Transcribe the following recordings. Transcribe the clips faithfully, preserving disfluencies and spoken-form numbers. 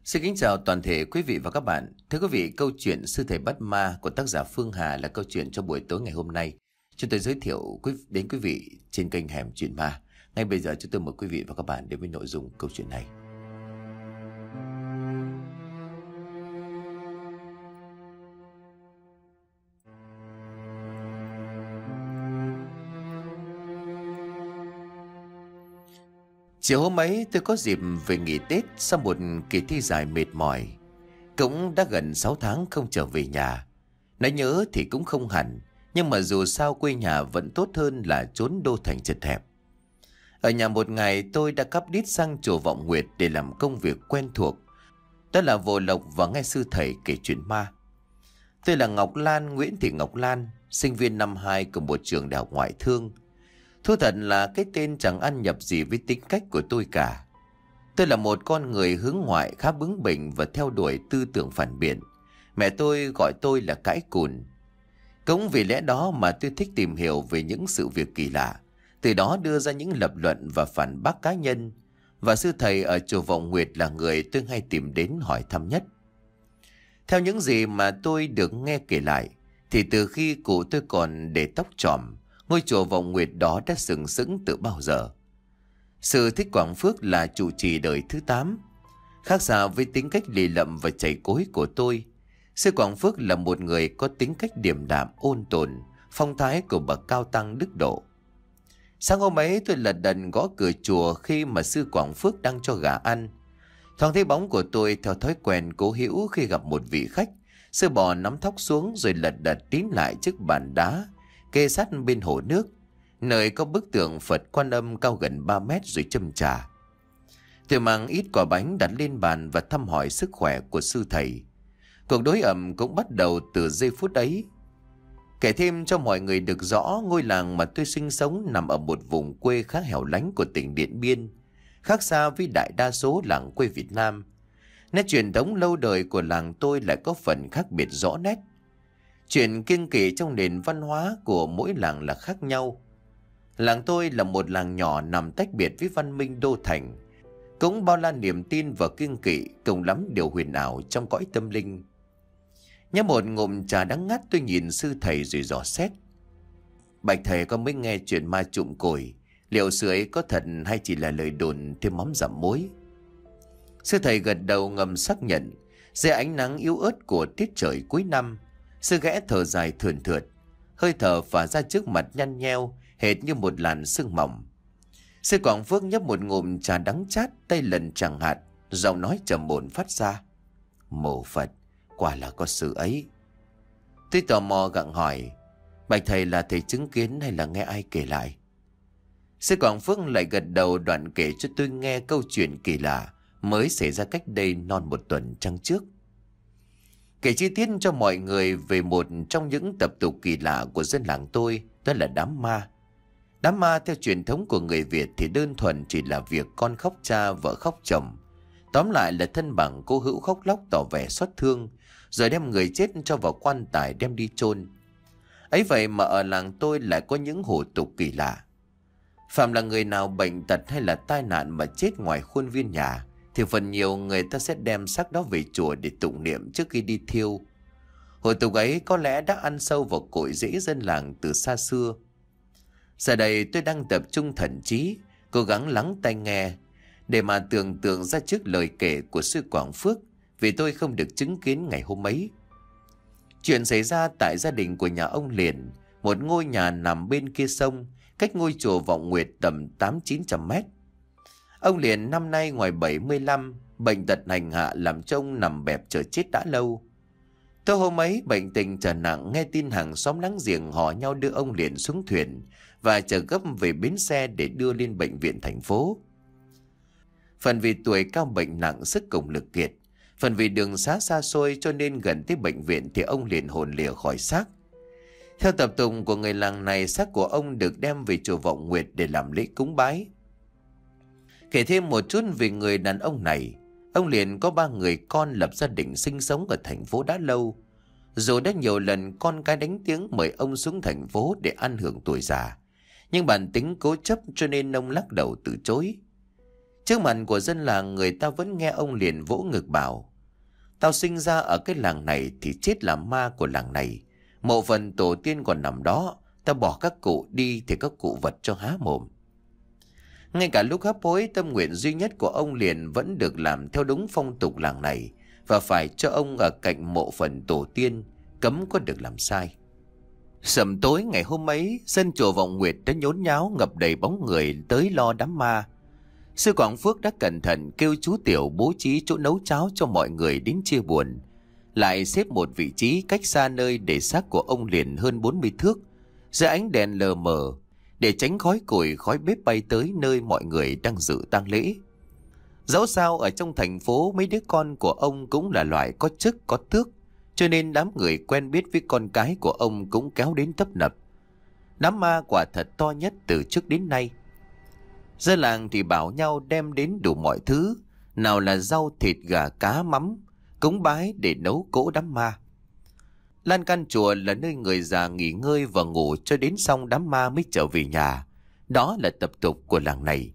Xin kính chào toàn thể quý vị và các bạn. Thưa quý vị, câu chuyện Sư Thầy Bắt Ma của tác giả Phương Hà là câu chuyện cho buổi tối ngày hôm nay. Chúng tôi giới thiệu quý, đến quý vị trên kênh Hẻm Chuyện Ma. Ngay bây giờ chúng tôi mời quý vị và các bạn đến với nội dung câu chuyện này. Chiều hôm ấy tôi có dịp về nghỉ Tết sau một kỳ thi dài mệt mỏi. Cũng đã gần sáu tháng không trở về nhà. Nói nhớ thì cũng không hẳn, nhưng mà dù sao quê nhà vẫn tốt hơn là trốn đô thành chật hẹp. Ở nhà một ngày tôi đã cắp đít sang chùa Vọng Nguyệt để làm công việc quen thuộc. Đó là vồ lộc và nghe sư thầy kể chuyện ma. Tôi là Ngọc Lan, Nguyễn Thị Ngọc Lan, sinh viên năm hai của một trường đại học ngoại thương. Thú thật là cái tên chẳng ăn nhập gì với tính cách của tôi cả. Tôi là một con người hướng ngoại khá bướng bỉnh và theo đuổi tư tưởng phản biện. Mẹ tôi gọi tôi là cãi cùn. Cũng vì lẽ đó mà tôi thích tìm hiểu về những sự việc kỳ lạ, từ đó đưa ra những lập luận và phản bác cá nhân. Và sư thầy ở chùa Vọng Nguyệt là người tôi hay tìm đến hỏi thăm nhất. Theo những gì mà tôi được nghe kể lại, thì từ khi cụ tôi còn để tóc chòm, ngôi chùa Vọng Nguyệt đó đã sừng sững từ bao giờ. Sư Thích Quảng Phước là trụ trì đời thứ tám. Khác xa với tính cách lì lợm và chảy cối của tôi, sư Quảng Phước là một người có tính cách điềm đạm, ôn tồn, phong thái của bậc cao tăng đức độ. Sáng hôm ấy tôi lật đật gõ cửa chùa khi mà sư Quảng Phước đang cho gà ăn. Thoáng thấy bóng của tôi theo thói quen cố hữu khi gặp một vị khách, sư bò nắm thóc xuống rồi lật đật tín lại chiếc bàn đá kê sát bên hồ nước, nơi có bức tượng Phật Quan Âm cao gần ba mét rồi châm trà. Tôi mang ít quả bánh đặt lên bàn và thăm hỏi sức khỏe của sư thầy. Cuộc đối ẩm cũng bắt đầu từ giây phút ấy. Kể thêm cho mọi người được rõ, ngôi làng mà tôi sinh sống nằm ở một vùng quê khá hẻo lánh của tỉnh Điện Biên, khác xa với đại đa số làng quê Việt Nam. Nét truyền thống lâu đời của làng tôi lại có phần khác biệt rõ nét. Chuyện kiêng kỵ trong nền văn hóa của mỗi làng là khác nhau. Làng tôi là một làng nhỏ nằm tách biệt với văn minh đô thành, cũng bao la niềm tin và kiêng kỵ, cùng lắm điều huyền ảo trong cõi tâm linh. Nhấp một ngụm trà đắng ngắt, tôi nhìn sư thầy rồi dò xét. Bạch thầy có mới nghe chuyện ma trụm cổi, liệu sự ấy có thật hay chỉ là lời đồn thêm mắm dặm muối? Sư thầy gật đầu ngầm xác nhận. Dưới ánh nắng yếu ớt của tiết trời cuối năm, sư ghé thở dài thườn thượt, hơi thở phả ra trước mặt nhăn nheo hệt như một làn sương mỏng. Sư Quảng Phước nhấp một ngụm trà đắng chát, tay lần chẳng hạt, giọng nói trầm ổn phát ra. Mộ Phật, quả là có sự ấy. Tôi tò mò gặng hỏi, bạch thầy là thầy chứng kiến hay là nghe ai kể lại? Sư Quảng Phước lại gật đầu, đoạn kể cho tôi nghe câu chuyện kỳ lạ mới xảy ra cách đây non một tuần trăng trước. Kể chi tiết cho mọi người về một trong những tập tục kỳ lạ của dân làng tôi, đó là đám ma. Đám ma theo truyền thống của người Việt thì đơn thuần chỉ là việc con khóc cha, vợ khóc chồng. Tóm lại là thân bằng cô hữu khóc lóc tỏ vẻ xót thương, rồi đem người chết cho vào quan tài đem đi chôn. Ấy vậy mà ở làng tôi lại có những hủ tục kỳ lạ. Phạm là người nào bệnh tật hay là tai nạn mà chết ngoài khuôn viên nhà, thì phần nhiều người ta sẽ đem xác đó về chùa để tụng niệm trước khi đi thiêu. Hủ tục ấy có lẽ đã ăn sâu vào cội rễ dân làng từ xa xưa. Giờ đây tôi đang tập trung thần trí, cố gắng lắng tai nghe, để mà tưởng tượng ra trước lời kể của sư Quảng Phước, vì tôi không được chứng kiến ngày hôm ấy. Chuyện xảy ra tại gia đình của nhà ông Liền, một ngôi nhà nằm bên kia sông, cách ngôi chùa Vọng Nguyệt tầm tám chín trăm mét. Ông Liền năm nay ngoài bảy mươi lăm, bệnh tật hành hạ làm cho ông nằm bẹp chờ chết đã lâu. Tối hôm ấy bệnh tình trở nặng, nghe tin hàng xóm láng giềng hò nhau đưa ông Liền xuống thuyền và chở gấp về bến xe để đưa lên bệnh viện thành phố. Phần vì tuổi cao bệnh nặng, sức cùng lực kiệt, phần vì đường xá xa xôi cho nên gần tới bệnh viện thì ông liền hồn lìa khỏi xác. Theo tập tục của người làng này, xác của ông được đem về chùa Vọng Nguyệt để làm lễ cúng bái. Kể thêm một chút về người đàn ông này, ông liền có ba người con, lập gia đình sinh sống ở thành phố đã lâu. Dù đã nhiều lần con cái đánh tiếng mời ông xuống thành phố để ăn hưởng tuổi già, nhưng bản tính cố chấp cho nên ông lắc đầu từ chối. Trước mặt của dân làng, người ta vẫn nghe ông liền vỗ ngực bảo: tao sinh ra ở cái làng này thì chết là ma của làng này. Mộ phần tổ tiên còn nằm đó, tao bỏ các cụ đi thì các cụ vật cho há mồm. Ngay cả lúc hấp hối, tâm nguyện duy nhất của ông liền vẫn được làm theo đúng phong tục làng này, và phải cho ông ở cạnh mộ phần tổ tiên, cấm có được làm sai. Sầm tối ngày hôm ấy, sân chùa Vọng Nguyệt đã nhốn nháo ngập đầy bóng người tới lo đám ma. Sư Quảng Phước đã cẩn thận kêu chú Tiểu bố trí chỗ nấu cháo cho mọi người đến chia buồn, lại xếp một vị trí cách xa nơi để xác của ông liền hơn bốn mươi thước, dưới ánh đèn lờ mờ, để tránh khói củi khói bếp bay tới nơi mọi người đang dự tang lễ. Dẫu sao ở trong thành phố, mấy đứa con của ông cũng là loại có chức có tước, cho nên đám người quen biết với con cái của ông cũng kéo đến tấp nập. Đám ma quả thật to nhất từ trước đến nay. Dân làng thì bảo nhau đem đến đủ mọi thứ, nào là rau thịt gà cá mắm, cúng bái để nấu cỗ đám ma. Lan can chùa là nơi người già nghỉ ngơi và ngủ cho đến xong đám ma mới trở về nhà. Đó là tập tục của làng này.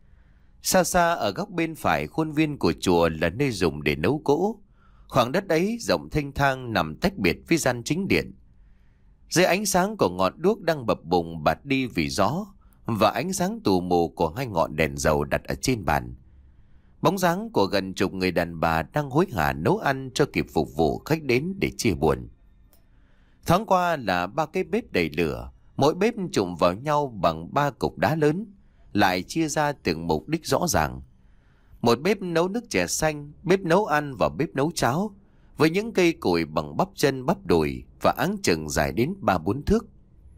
Xa xa ở góc bên phải khuôn viên của chùa là nơi dùng để nấu cỗ. Khoảng đất ấy rộng thênh thang nằm tách biệt với gian chính điện. Dưới ánh sáng của ngọn đuốc đang bập bùng bạt đi vì gió, và ánh sáng tù mù của hai ngọn đèn dầu đặt ở trên bàn, bóng dáng của gần chục người đàn bà đang hối hả nấu ăn cho kịp phục vụ khách đến để chia buồn. Thoáng qua là ba cái bếp đầy lửa, mỗi bếp trụm vào nhau bằng ba cục đá lớn, lại chia ra từng mục đích rõ ràng. Một bếp nấu nước chè xanh, bếp nấu ăn và bếp nấu cháo, với những cây củi bằng bắp chân bắp đùi và áng chừng dài đến ba bốn thước.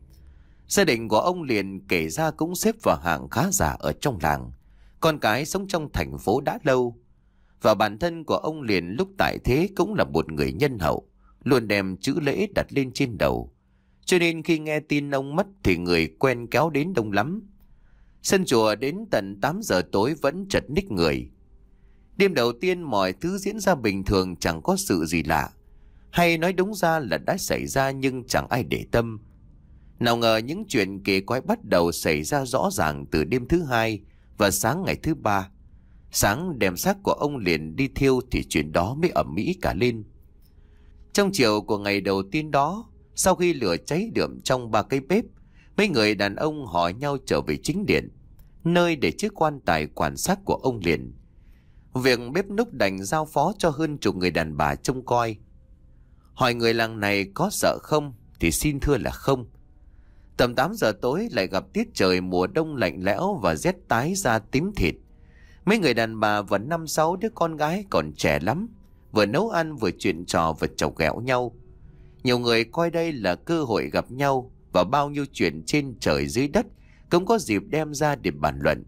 Gia đình của ông liền kể ra cũng xếp vào hạng khá giả ở trong làng, con cái sống trong thành phố đã lâu. Và bản thân của ông liền lúc tại thế cũng là một người nhân hậu, luôn đem chữ lễ đặt lên trên đầu. Cho nên khi nghe tin ông mất thì người quen kéo đến đông lắm. Sân chùa đến tận tám giờ tối vẫn chật ních người. Đêm đầu tiên mọi thứ diễn ra bình thường, chẳng có sự gì lạ. Hay nói đúng ra là đã xảy ra nhưng chẳng ai để tâm. Nào ngờ những chuyện kỳ quái bắt đầu xảy ra rõ ràng từ đêm thứ hai và sáng ngày thứ ba. Sáng đem xác của ông liền đi thiêu thì chuyện đó mới ầm ĩ cả lên. Trong chiều của ngày đầu tiên đó, sau khi lửa cháy đượm trong ba cái bếp, mấy người đàn ông hỏi nhau trở về chính điện, nơi để chiếc quan tài quan sát của ông liền. Việc bếp núc đành giao phó cho hơn chục người đàn bà trông coi. Hỏi người làng này có sợ không thì xin thưa là không. Tầm tám giờ tối lại gặp tiết trời mùa đông lạnh lẽo và rét tái da tím thịt. Mấy người đàn bà và năm sáu đứa con gái còn trẻ lắm, vừa nấu ăn vừa chuyện trò vừa chọc ghẹo nhau. Nhiều người coi đây là cơ hội gặp nhau, và bao nhiêu chuyện trên trời dưới đất cũng có dịp đem ra để bàn luận.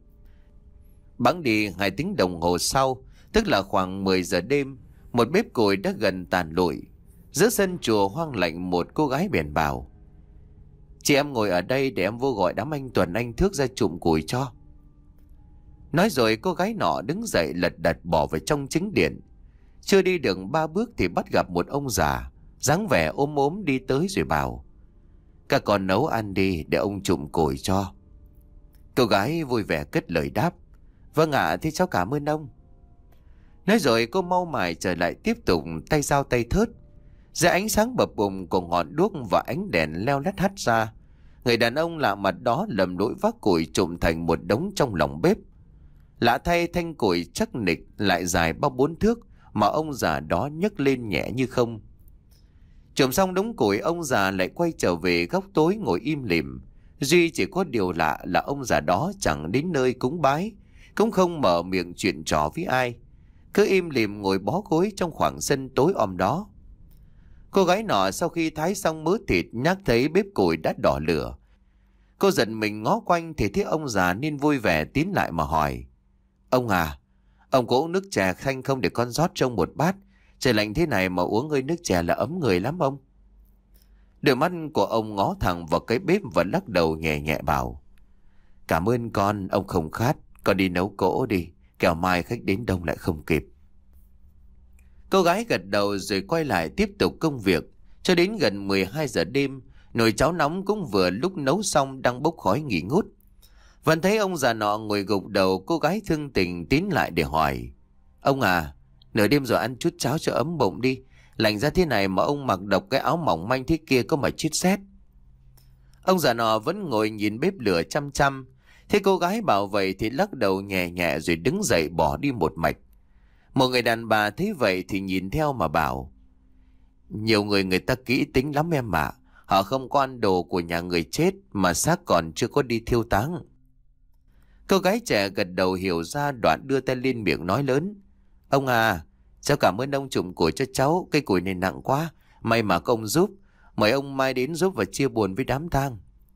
Bẵng đi hai tiếng đồng hồ sau, tức là khoảng mười giờ đêm, một bếp củi đã gần tàn lụi. Giữa sân chùa hoang lạnh, một cô gái bèn bảo: chị em ngồi ở đây để em vô gọi đám anh Tuần anh Thước ra chụm củi cho. Nói rồi cô gái nọ đứng dậy lật đật bỏ vào trong chính điện. Chưa đi được ba bước thì bắt gặp một ông già, dáng vẻ ốm ốm đi tới rồi bảo: các con nấu ăn đi để ông chụm củi cho. Cô gái vui vẻ cất lời đáp: vâng ạ, thế cháu cảm ơn ông. Nói rồi cô mau mải trở lại tiếp tục tay dao tay thớt. Dưới ánh sáng bập bùng của ngọn đuốc và ánh đèn leo lét hắt ra, người đàn ông lạ mặt đó lầm lũi vác củi trụm thành một đống trong lòng bếp. Lạ thay, thanh củi chắc nịch lại dài ba bốn thước mà ông già đó nhấc lên nhẹ như không. Trộm xong đống củi, ông già lại quay trở về góc tối ngồi im lìm. Duy chỉ có điều lạ là ông già đó chẳng đến nơi cúng bái, cũng không mở miệng chuyện trò với ai, cứ im lìm ngồi bó gối trong khoảng sân tối om đó. Cô gái nọ sau khi thái xong mớ thịt nhắc thấy bếp củi đã đỏ lửa. Cô giận mình ngó quanh thì thấy ông già nên vui vẻ tiến lại mà hỏi: ông à, ông có uống nước chè xanh không để con rót trong một bát? Trời lạnh thế này mà uống hơi nước chè là ấm người lắm ông. Đôi mắt của ông ngó thẳng vào cái bếp và lắc đầu nhẹ nhẹ bảo: cảm ơn con, ông không khát, con đi nấu cỗ đi, kẻo mai khách đến đông lại không kịp. Cô gái gật đầu rồi quay lại tiếp tục công việc. Cho đến gần mười hai giờ đêm, nồi cháo nóng cũng vừa lúc nấu xong đang bốc khói nghi ngút. Vẫn thấy ông già nọ ngồi gục đầu, cô gái thương tình tiến lại để hỏi. Ông à, nửa đêm rồi ăn chút cháo cho ấm bụng đi. Lạnh ra thế này mà ông mặc độc cái áo mỏng manh thế kia có mà chết rét. Ông già nọ vẫn ngồi nhìn bếp lửa chăm chăm. Thế cô gái bảo vậy thì lắc đầu nhẹ nhẹ rồi đứng dậy bỏ đi một mạch. Một người đàn bà thấy vậy thì nhìn theo mà bảo. Nhiều người người ta kỹ tính lắm em ạ. Họ không có ăn đồ của nhà người chết mà xác còn chưa có đi thiêu táng. Cô gái trẻ gật đầu hiểu ra, đoạn đưa tay lên miệng nói lớn. Ông à, cháu cảm ơn ông trùm củi cho cháu. Cây củi này nặng quá, may mà có ông giúp. Mời ông mai đến giúp và chia buồn với đám tang.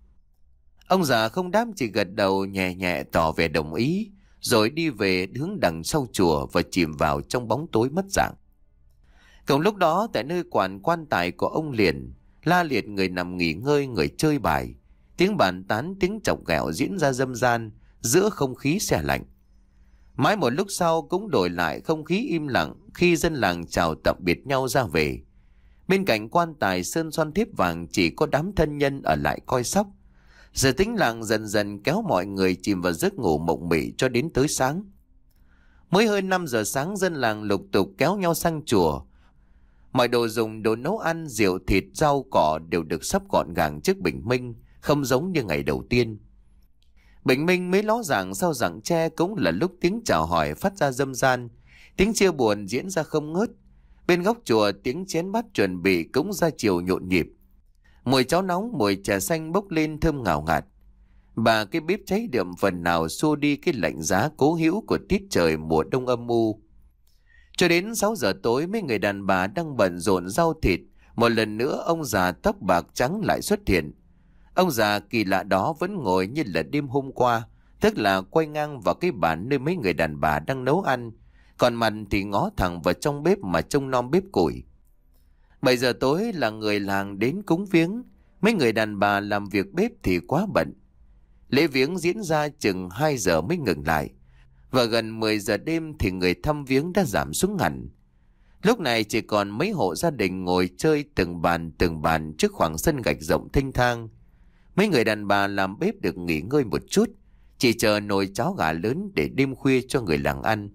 Ông già không đáp, chỉ gật đầu nhẹ nhẹ tỏ vẻ đồng ý, rồi đi về hướng đằng sau chùa và chìm vào trong bóng tối mất dạng. Cùng lúc đó, tại nơi quản quan tài của ông Liền, la liệt người nằm nghỉ ngơi, người chơi bài. Tiếng bàn tán, tiếng chọc ghẹo diễn ra râm ran giữa không khí se lạnh. Mãi một lúc sau cũng đổi lại không khí im lặng khi dân làng chào tạm biệt nhau ra về. Bên cạnh quan tài sơn son thiếp vàng chỉ có đám thân nhân ở lại coi sóc. Giờ tĩnh lặng dần dần kéo mọi người chìm vào giấc ngủ mộng mị cho đến tới sáng. Mới hơn năm giờ sáng, dân làng lục tục kéo nhau sang chùa. Mọi đồ dùng, đồ nấu ăn, rượu, thịt, rau, cỏ đều được sắp gọn gàng trước bình minh, không giống như ngày đầu tiên. Bình minh mới ló dạng sau rặng tre cũng là lúc tiếng chào hỏi phát ra râm ran, tiếng chia buồn diễn ra không ngớt. Bên góc chùa tiếng chén bát chuẩn bị cũng ra chiều nhộn nhịp. Mùi cháo nóng, mùi trà xanh bốc lên thơm ngào ngạt. Bà cái bếp cháy đượm phần nào xua đi cái lạnh giá cố hữu của tiết trời mùa đông âm u. Cho đến sáu giờ tối, mấy người đàn bà đang bận rộn rau thịt, một lần nữa ông già tóc bạc trắng lại xuất hiện. Ông già kỳ lạ đó vẫn ngồi như là đêm hôm qua, tức là quay ngang vào cái bàn nơi mấy người đàn bà đang nấu ăn, còn mặt thì ngó thẳng vào trong bếp mà trông nom bếp củi. Bảy giờ tối là người làng đến cúng viếng, mấy người đàn bà làm việc bếp thì quá bận. Lễ viếng diễn ra chừng hai giờ mới ngừng lại, và gần mười giờ đêm thì người thăm viếng đã giảm xuống hẳn. Lúc này chỉ còn mấy hộ gia đình ngồi chơi từng bàn từng bàn trước khoảng sân gạch rộng thênh thang. Mấy người đàn bà làm bếp được nghỉ ngơi một chút, chỉ chờ nồi cháo gà lớn để đêm khuya cho người làng ăn.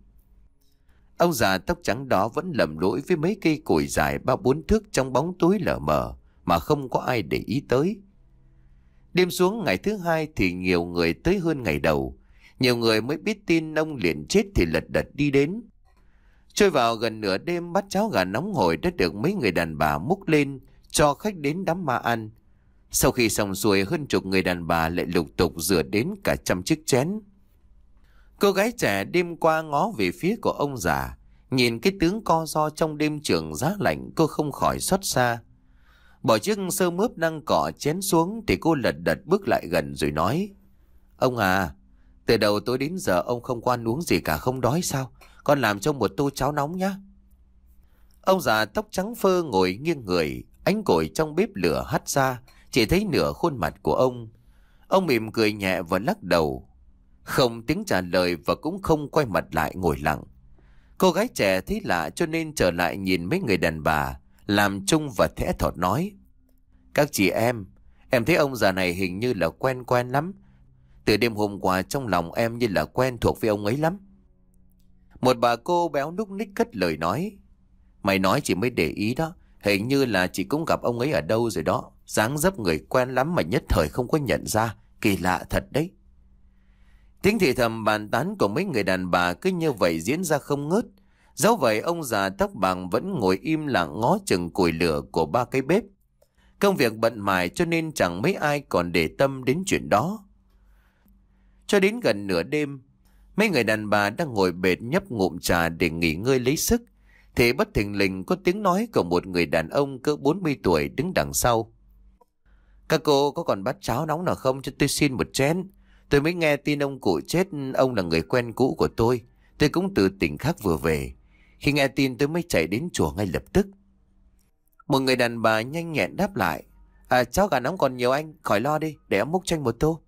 Ông già tóc trắng đó vẫn lầm lỗi với mấy cây củi dài ba bốn thước trong bóng tối lờ mờ mà không có ai để ý tới. Đêm xuống ngày thứ hai thì nhiều người tới hơn ngày đầu. Nhiều người mới biết tin ông Liền chết thì lật đật đi đến. Trôi vào gần nửa đêm, bát cháo gà nóng hổi đã được mấy người đàn bà múc lên cho khách đến đám ma ăn. Sau khi xong xuôi, hơn chục người đàn bà lại lục tục rửa đến cả trăm chiếc chén. Cô gái trẻ đêm qua ngó về phía của ông già, nhìn cái tướng co ro trong đêm trường giá lạnh, cô không khỏi xót xa. Bỏ chiếc sơ mướp đang cọ chén xuống thì cô lật đật bước lại gần rồi nói. Ông à, từ đầu tối đến giờ ông không có ăn uống gì cả, không đói sao? Con làm cho một tô cháo nóng nhá. Ông già tóc trắng phơ ngồi nghiêng người, ánh củi trong bếp lửa hắt ra, chỉ thấy nửa khuôn mặt của ông. Ông mỉm cười nhẹ và lắc đầu, không tiếng trả lời và cũng không quay mặt lại ngồi lặng. Cô gái trẻ thấy lạ cho nên trở lại nhìn mấy người đàn bà, làm chung và thẽ thọt nói. Các chị em, em thấy ông già này hình như là quen quen lắm. Từ đêm hôm qua trong lòng em như là quen thuộc với ông ấy lắm. Một bà cô béo núc ních cất lời nói. Mày nói chị mới để ý đó, hình như là chị cũng gặp ông ấy ở đâu rồi đó. Dáng dấp người quen lắm mà nhất thời không có nhận ra, kỳ lạ thật đấy. Tiếng thì thầm bàn tán của mấy người đàn bà cứ như vậy diễn ra không ngớt. Dẫu vậy ông già tóc bạc vẫn ngồi im lặng ngó chừng củi lửa của ba cái bếp. Công việc bận mải cho nên chẳng mấy ai còn để tâm đến chuyện đó. Cho đến gần nửa đêm, mấy người đàn bà đang ngồi bệt nhấp ngụm trà để nghỉ ngơi lấy sức, thì bất thình lình có tiếng nói của một người đàn ông cỡ bốn mươi tuổi đứng đằng sau. Các cô có còn bát cháo nóng nào không, cho tôi xin một chén. Tôi mới nghe tin ông cụ chết, ông là người quen cũ của tôi. Tôi cũng từ tỉnh khác vừa về. Khi nghe tin tôi mới chạy đến chùa ngay lập tức. Một người đàn bà nhanh nhẹn đáp lại. À, cháo gà nóng còn nhiều anh, khỏi lo đi, để em múc cho anh một tô.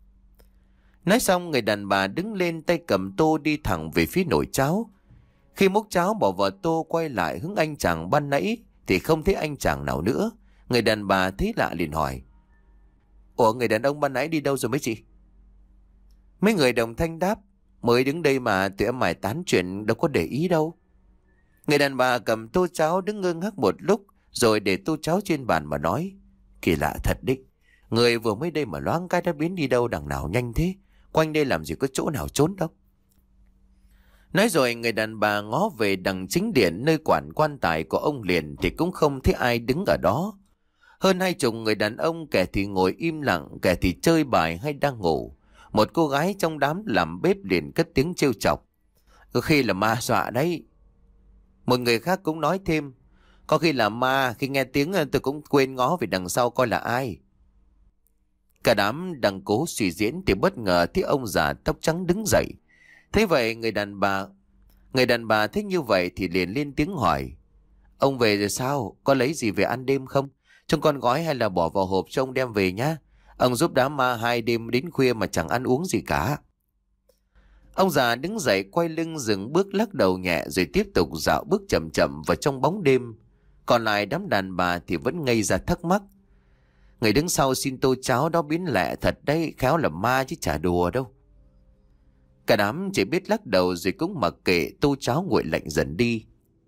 Nói xong người đàn bà đứng lên, tay cầm tô đi thẳng về phía nồi cháo. Khi múc cháo bỏ vào tô, quay lại hướng anh chàng ban nãy thì không thấy anh chàng nào nữa. Người đàn bà thấy lạ liền hỏi. Ủa, người đàn ông ban nãy đi đâu rồi mấy chị? Mấy người đồng thanh đáp: Mới đứng đây mà tụi em mải tán chuyện, đâu có để ý đâu. Người đàn bà cầm tô cháo đứng ngơ ngác một lúc, rồi để tô cháo trên bàn mà nói: Kỳ lạ thật đấy, người vừa mới đây mà loáng cái đã biến đi đâu đằng nào nhanh thế. Quanh đây làm gì có chỗ nào trốn đâu. Nói rồi người đàn bà ngó về đằng chính điện nơi quản quan tài của ông Liền thì cũng không thấy ai đứng ở đó. Hơn hai chục người đàn ông, kẻ thì ngồi im lặng, kẻ thì chơi bài hay đang ngủ. Một cô gái trong đám làm bếp liền cất tiếng trêu chọc: Có khi là ma dọa đấy. Một người khác cũng nói thêm: Có khi là ma, khi nghe tiếng tôi cũng quên ngó về đằng sau coi là ai. Cả đám đang cố suy diễn thì bất ngờ thấy ông già tóc trắng đứng dậy. Thế vậy người đàn bà Người đàn bà thấy như vậy thì liền lên tiếng hỏi: Ông về rồi sao? Có lấy gì về ăn đêm không? Trông con gói hay là bỏ vào hộp cho ông đem về nhá. Ông giúp đám ma hai đêm đến khuya mà chẳng ăn uống gì cả. Ông già đứng dậy quay lưng dừng bước lắc đầu nhẹ rồi tiếp tục dạo bước chậm chậm vào trong bóng đêm. Còn lại đám đàn bà thì vẫn ngây ra thắc mắc. Người đứng sau xin tô cháo đó biến lẹ thật đấy, khéo là ma chứ chả đùa đâu. Cả đám chỉ biết lắc đầu rồi cũng mặc kệ, tô cháo nguội lạnh dần đi.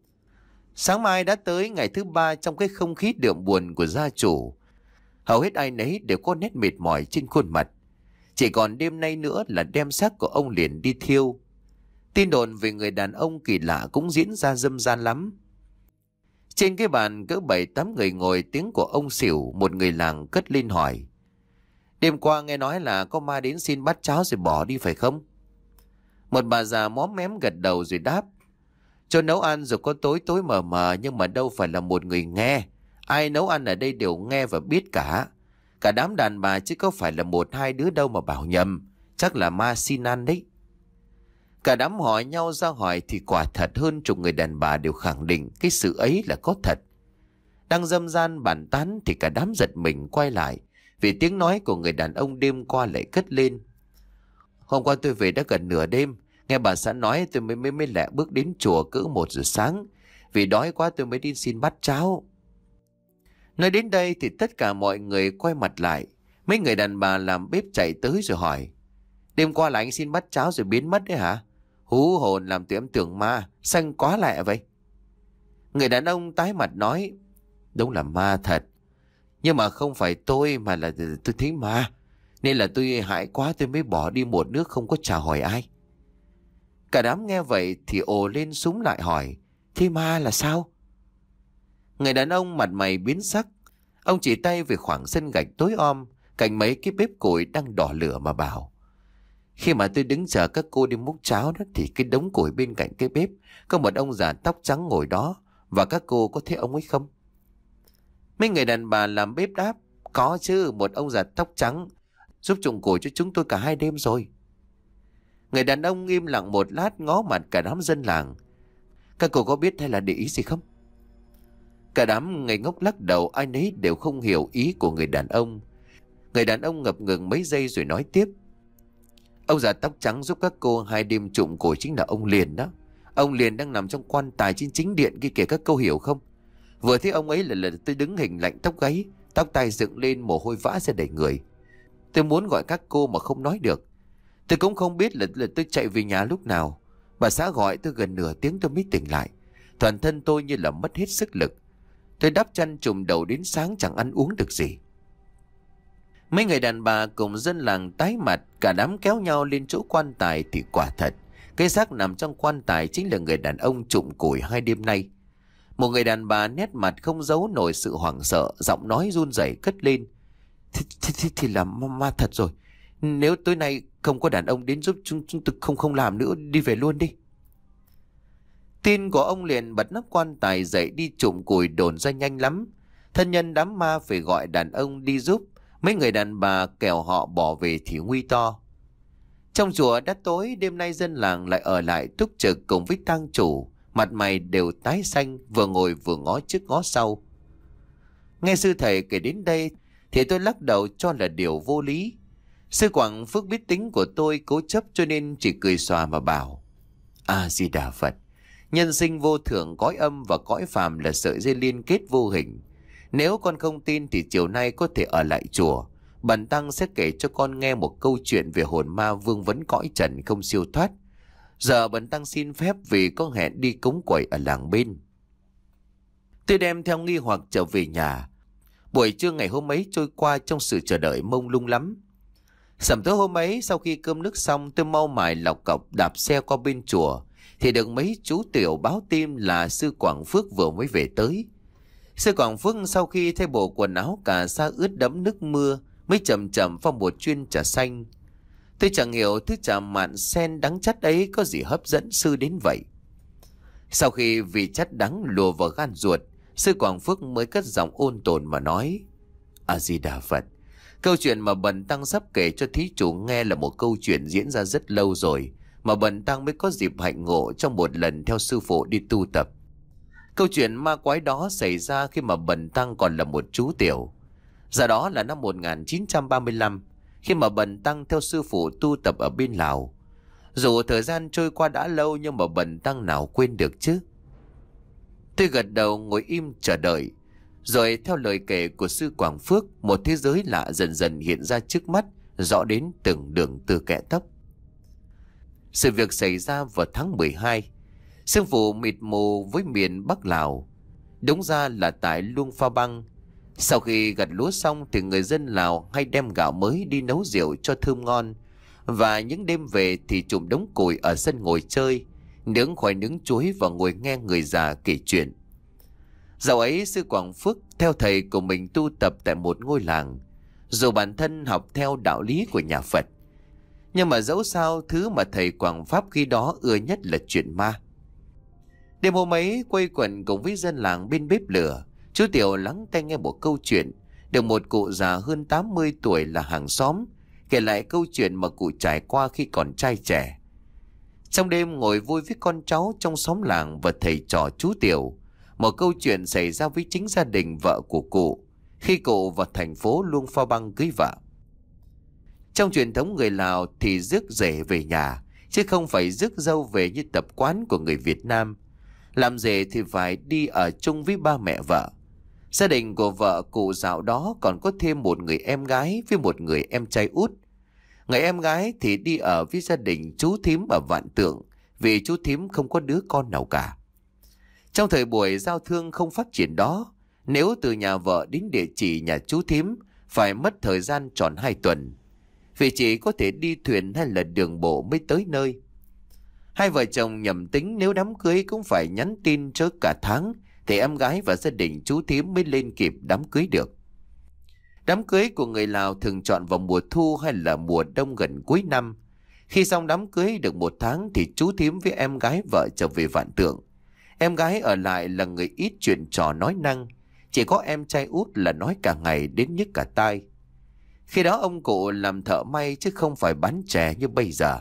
Sáng mai đã tới ngày thứ ba trong cái không khí đượm buồn của gia chủ. Hầu hết ai nấy đều có nét mệt mỏi trên khuôn mặt. Chỉ còn đêm nay nữa là đem xác của ông Liền đi thiêu. Tin đồn về người đàn ông kỳ lạ cũng diễn ra râm ran lắm. Trên cái bàn cỡ bảy tám người ngồi, tiếng của ông Xỉu, một người làng, cất lên hỏi: Đêm qua nghe nói là có ma đến xin bát cháo rồi bỏ đi phải không? Một bà già móm mém gật đầu rồi đáp: Cho nấu ăn rồi có tối tối mờ mờ, nhưng mà đâu phải là một người nghe. Ai nấu ăn ở đây đều nghe và biết cả. Cả đám đàn bà chứ có phải là một hai đứa đâu mà bảo nhầm. Chắc là ma xin ăn đấy. Cả đám hỏi nhau ra hỏi thì quả thật hơn chục người đàn bà đều khẳng định cái sự ấy là có thật. Đang râm ran bàn tán thì cả đám giật mình quay lại, vì tiếng nói của người đàn ông đêm qua lại cất lên: Hôm qua tôi về đã gần nửa đêm, nghe bà xã nói tôi mới mới mới lẹ bước đến chùa cỡ một giờ sáng. Vì đói quá tôi mới đi xin bát cháo. Nói đến đây thì tất cả mọi người quay mặt lại. Mấy người đàn bà làm bếp chạy tới rồi hỏi: Đêm qua là anh xin bát cháo rồi biến mất đấy hả? Hú hồn, làm tụi em tưởng ma, xanh quá lẹ vậy. Người đàn ông tái mặt nói: Đúng là ma thật, nhưng mà không phải tôi, mà là tôi thấy ma. Nên là tôi hại quá tôi mới bỏ đi một nước, không có chào hỏi ai. Cả đám nghe vậy thì ồ lên súng lại hỏi: Thế ma là sao? Người đàn ông mặt mày biến sắc. Ông chỉ tay về khoảng sân gạch tối om cạnh mấy cái bếp củi đang đỏ lửa mà bảo: Khi mà tôi đứng chờ các cô đi múc cháo đó, thì cái đống củi bên cạnh cái bếp có một ông già tóc trắng ngồi đó. Và các cô có thấy ông ấy không? Mấy người đàn bà làm bếp đáp: Có chứ, một ông già tóc trắng giúp trụng củi cho chúng tôi cả hai đêm rồi. Người đàn ông im lặng một lát ngó mặt cả đám dân làng: Các cô có biết hay là để ý gì không? Cả đám ngây ngốc lắc đầu, ai nấy đều không hiểu ý của người đàn ông. Người đàn ông ngập ngừng mấy giây rồi nói tiếp: Ông già tóc trắng giúp các cô hai đêm trụng củi chính là ông Liền đó. Ông Liền đang nằm trong quan tài trên chính điện kia kìa, các cô hiểu không? Vừa thấy ông ấy là, là tôi đứng hình lạnh tóc gáy, tóc tai dựng lên, mồ hôi vã ra đầy người. Tôi muốn gọi các cô mà không nói được. Tôi cũng không biết là, là tôi chạy về nhà lúc nào. Bà xã gọi tôi gần nửa tiếng tôi mới tỉnh lại. Toàn thân tôi như là mất hết sức lực. Tôi đắp chăn trùm đầu đến sáng chẳng ăn uống được gì. Mấy người đàn bà cùng dân làng tái mặt, cả đám kéo nhau lên chỗ quan tài thì quả thật, cái xác nằm trong quan tài chính là người đàn ông trụng củi hai đêm nay. Một người đàn bà nét mặt không giấu nổi sự hoảng sợ, giọng nói run rẩy cất lên: Thì, thì, thì, thì là ma, ma thật rồi. Nếu tối nay không có đàn ông đến giúp chúng, chúng tôi không không làm nữa, đi về luôn đi. Tin của ông liền bật nắp quan tài dậy đi trụng củi đồn ra nhanh lắm. Thân nhân đám ma phải gọi đàn ông đi giúp. Mấy người đàn bà kẻo họ bỏ về thì nguy to. Trong chùa đã tối, đêm nay dân làng lại ở lại túc trực cùng với tang chủ. Mặt mày đều tái xanh, vừa ngồi vừa ngó trước ngó sau. Nghe sư thầy kể đến đây thì tôi lắc đầu cho là điều vô lý. Sư Quảng Phước biết tính của tôi cố chấp cho nên chỉ cười xòa mà bảo: A Di Đà Phật, nhân sinh vô thường, cõi âm và cõi phàm là sợi dây liên kết vô hình. Nếu con không tin thì chiều nay có thể ở lại chùa Bần tăng sẽ kể cho con nghe một câu chuyện về hồn ma vương vấn cõi trần không siêu thoát. Giờ bần tăng xin phép vì có hẹn đi cúng quẩy ở làng bên. Tôi đem theo nghi hoặc trở về nhà. Buổi trưa ngày hôm ấy trôi qua trong sự chờ đợi mông lung lắm. Sẩm tối hôm ấy, sau khi cơm nước xong, tôi mau mải lọc cọc đạp xe qua bên chùa thì được mấy chú tiểu báo tin là sư Quảng Phước vừa mới về tới. Sư Quảng Phước sau khi thay bộ quần áo cà sa ướt đẫm nước mưa mới chậm chậm pha một chuyên trà xanh. Tôi chẳng hiểu thứ trà mạn sen đắng chát ấy có gì hấp dẫn sư đến vậy. Sau khi vị chát đắng lùa vào gan ruột, sư Quảng Phước mới cất giọng ôn tồn mà nói: A Di Đà Phật, câu chuyện mà bần tăng sắp kể cho thí chủ nghe là một câu chuyện diễn ra rất lâu rồi, mà bần tăng mới có dịp hạnh ngộ trong một lần theo sư phụ đi tu tập. Câu chuyện ma quái đó xảy ra khi mà bần tăng còn là một chú tiểu. Giờ đó là năm một nghìn chín trăm ba mươi lăm, khi mà bần tăng theo sư phụ tu tập ở bên Lào. Dù thời gian trôi qua đã lâu nhưng mà bần tăng nào quên được chứ. Tôi gật đầu ngồi im chờ đợi. Rồi theo lời kể của sư Quảng Phước, một thế giới lạ dần dần hiện ra trước mắt, rõ đến từng đường từ kẽ tóc. Sự việc xảy ra vào tháng mười hai. Sương phủ mịt mù với miền Bắc Lào. Đúng ra là tại Luông Pha Băng. Sau khi gặt lúa xong thì người dân Lào hay đem gạo mới đi nấu rượu cho thơm ngon. Và những đêm về thì trùm đống củi ở sân ngồi chơi, nướng khoai nướng chuối và ngồi nghe người già kể chuyện. Dạo ấy sư Quảng Phước theo thầy của mình tu tập tại một ngôi làng. Dù bản thân học theo đạo lý của nhà Phật, nhưng mà dẫu sao thứ mà thầy Quảng Pháp khi đó ưa nhất là chuyện ma. Đêm hôm ấy quây quần cùng với dân làng bên bếp lửa, chú Tiểu lắng tai nghe một câu chuyện được một cụ già hơn tám mươi tuổi là hàng xóm kể lại câu chuyện mà cụ trải qua khi còn trai trẻ. Trong đêm ngồi vui với con cháu trong xóm làng và thầy trò chú Tiểu, một câu chuyện xảy ra với chính gia đình vợ của cụ khi cụ vào thành phố Luông Pha Băng cưới vợ. Trong truyền thống người Lào thì rước rể về nhà, chứ không phải rước dâu về như tập quán của người Việt Nam. Làm rể thì phải đi ở chung với ba mẹ vợ. Gia đình của vợ cụ dạo đó còn có thêm một người em gái với một người em trai út. Người em gái thì đi ở với gia đình chú thím ở Vạn Tượng, vì chú thím không có đứa con nào cả. Trong thời buổi giao thương không phát triển đó, nếu từ nhà vợ đến địa chỉ nhà chú thím phải mất thời gian tròn hai tuần, vì chỉ có thể đi thuyền hay là đường bộ mới tới nơi. Hai vợ chồng nhầm tính nếu đám cưới cũng phải nhắn tin trước cả tháng thì em gái và gia đình chú thím mới lên kịp đám cưới được. Đám cưới của người Lào thường chọn vào mùa thu hay là mùa đông gần cuối năm. Khi xong đám cưới được một tháng thì chú thím với em gái vợ trở về Vạn Tượng. Em gái ở lại là người ít chuyện trò nói năng, chỉ có em trai út là nói cả ngày đến nhức cả tai. Khi đó ông cụ làm thợ may chứ không phải bán chè như bây giờ.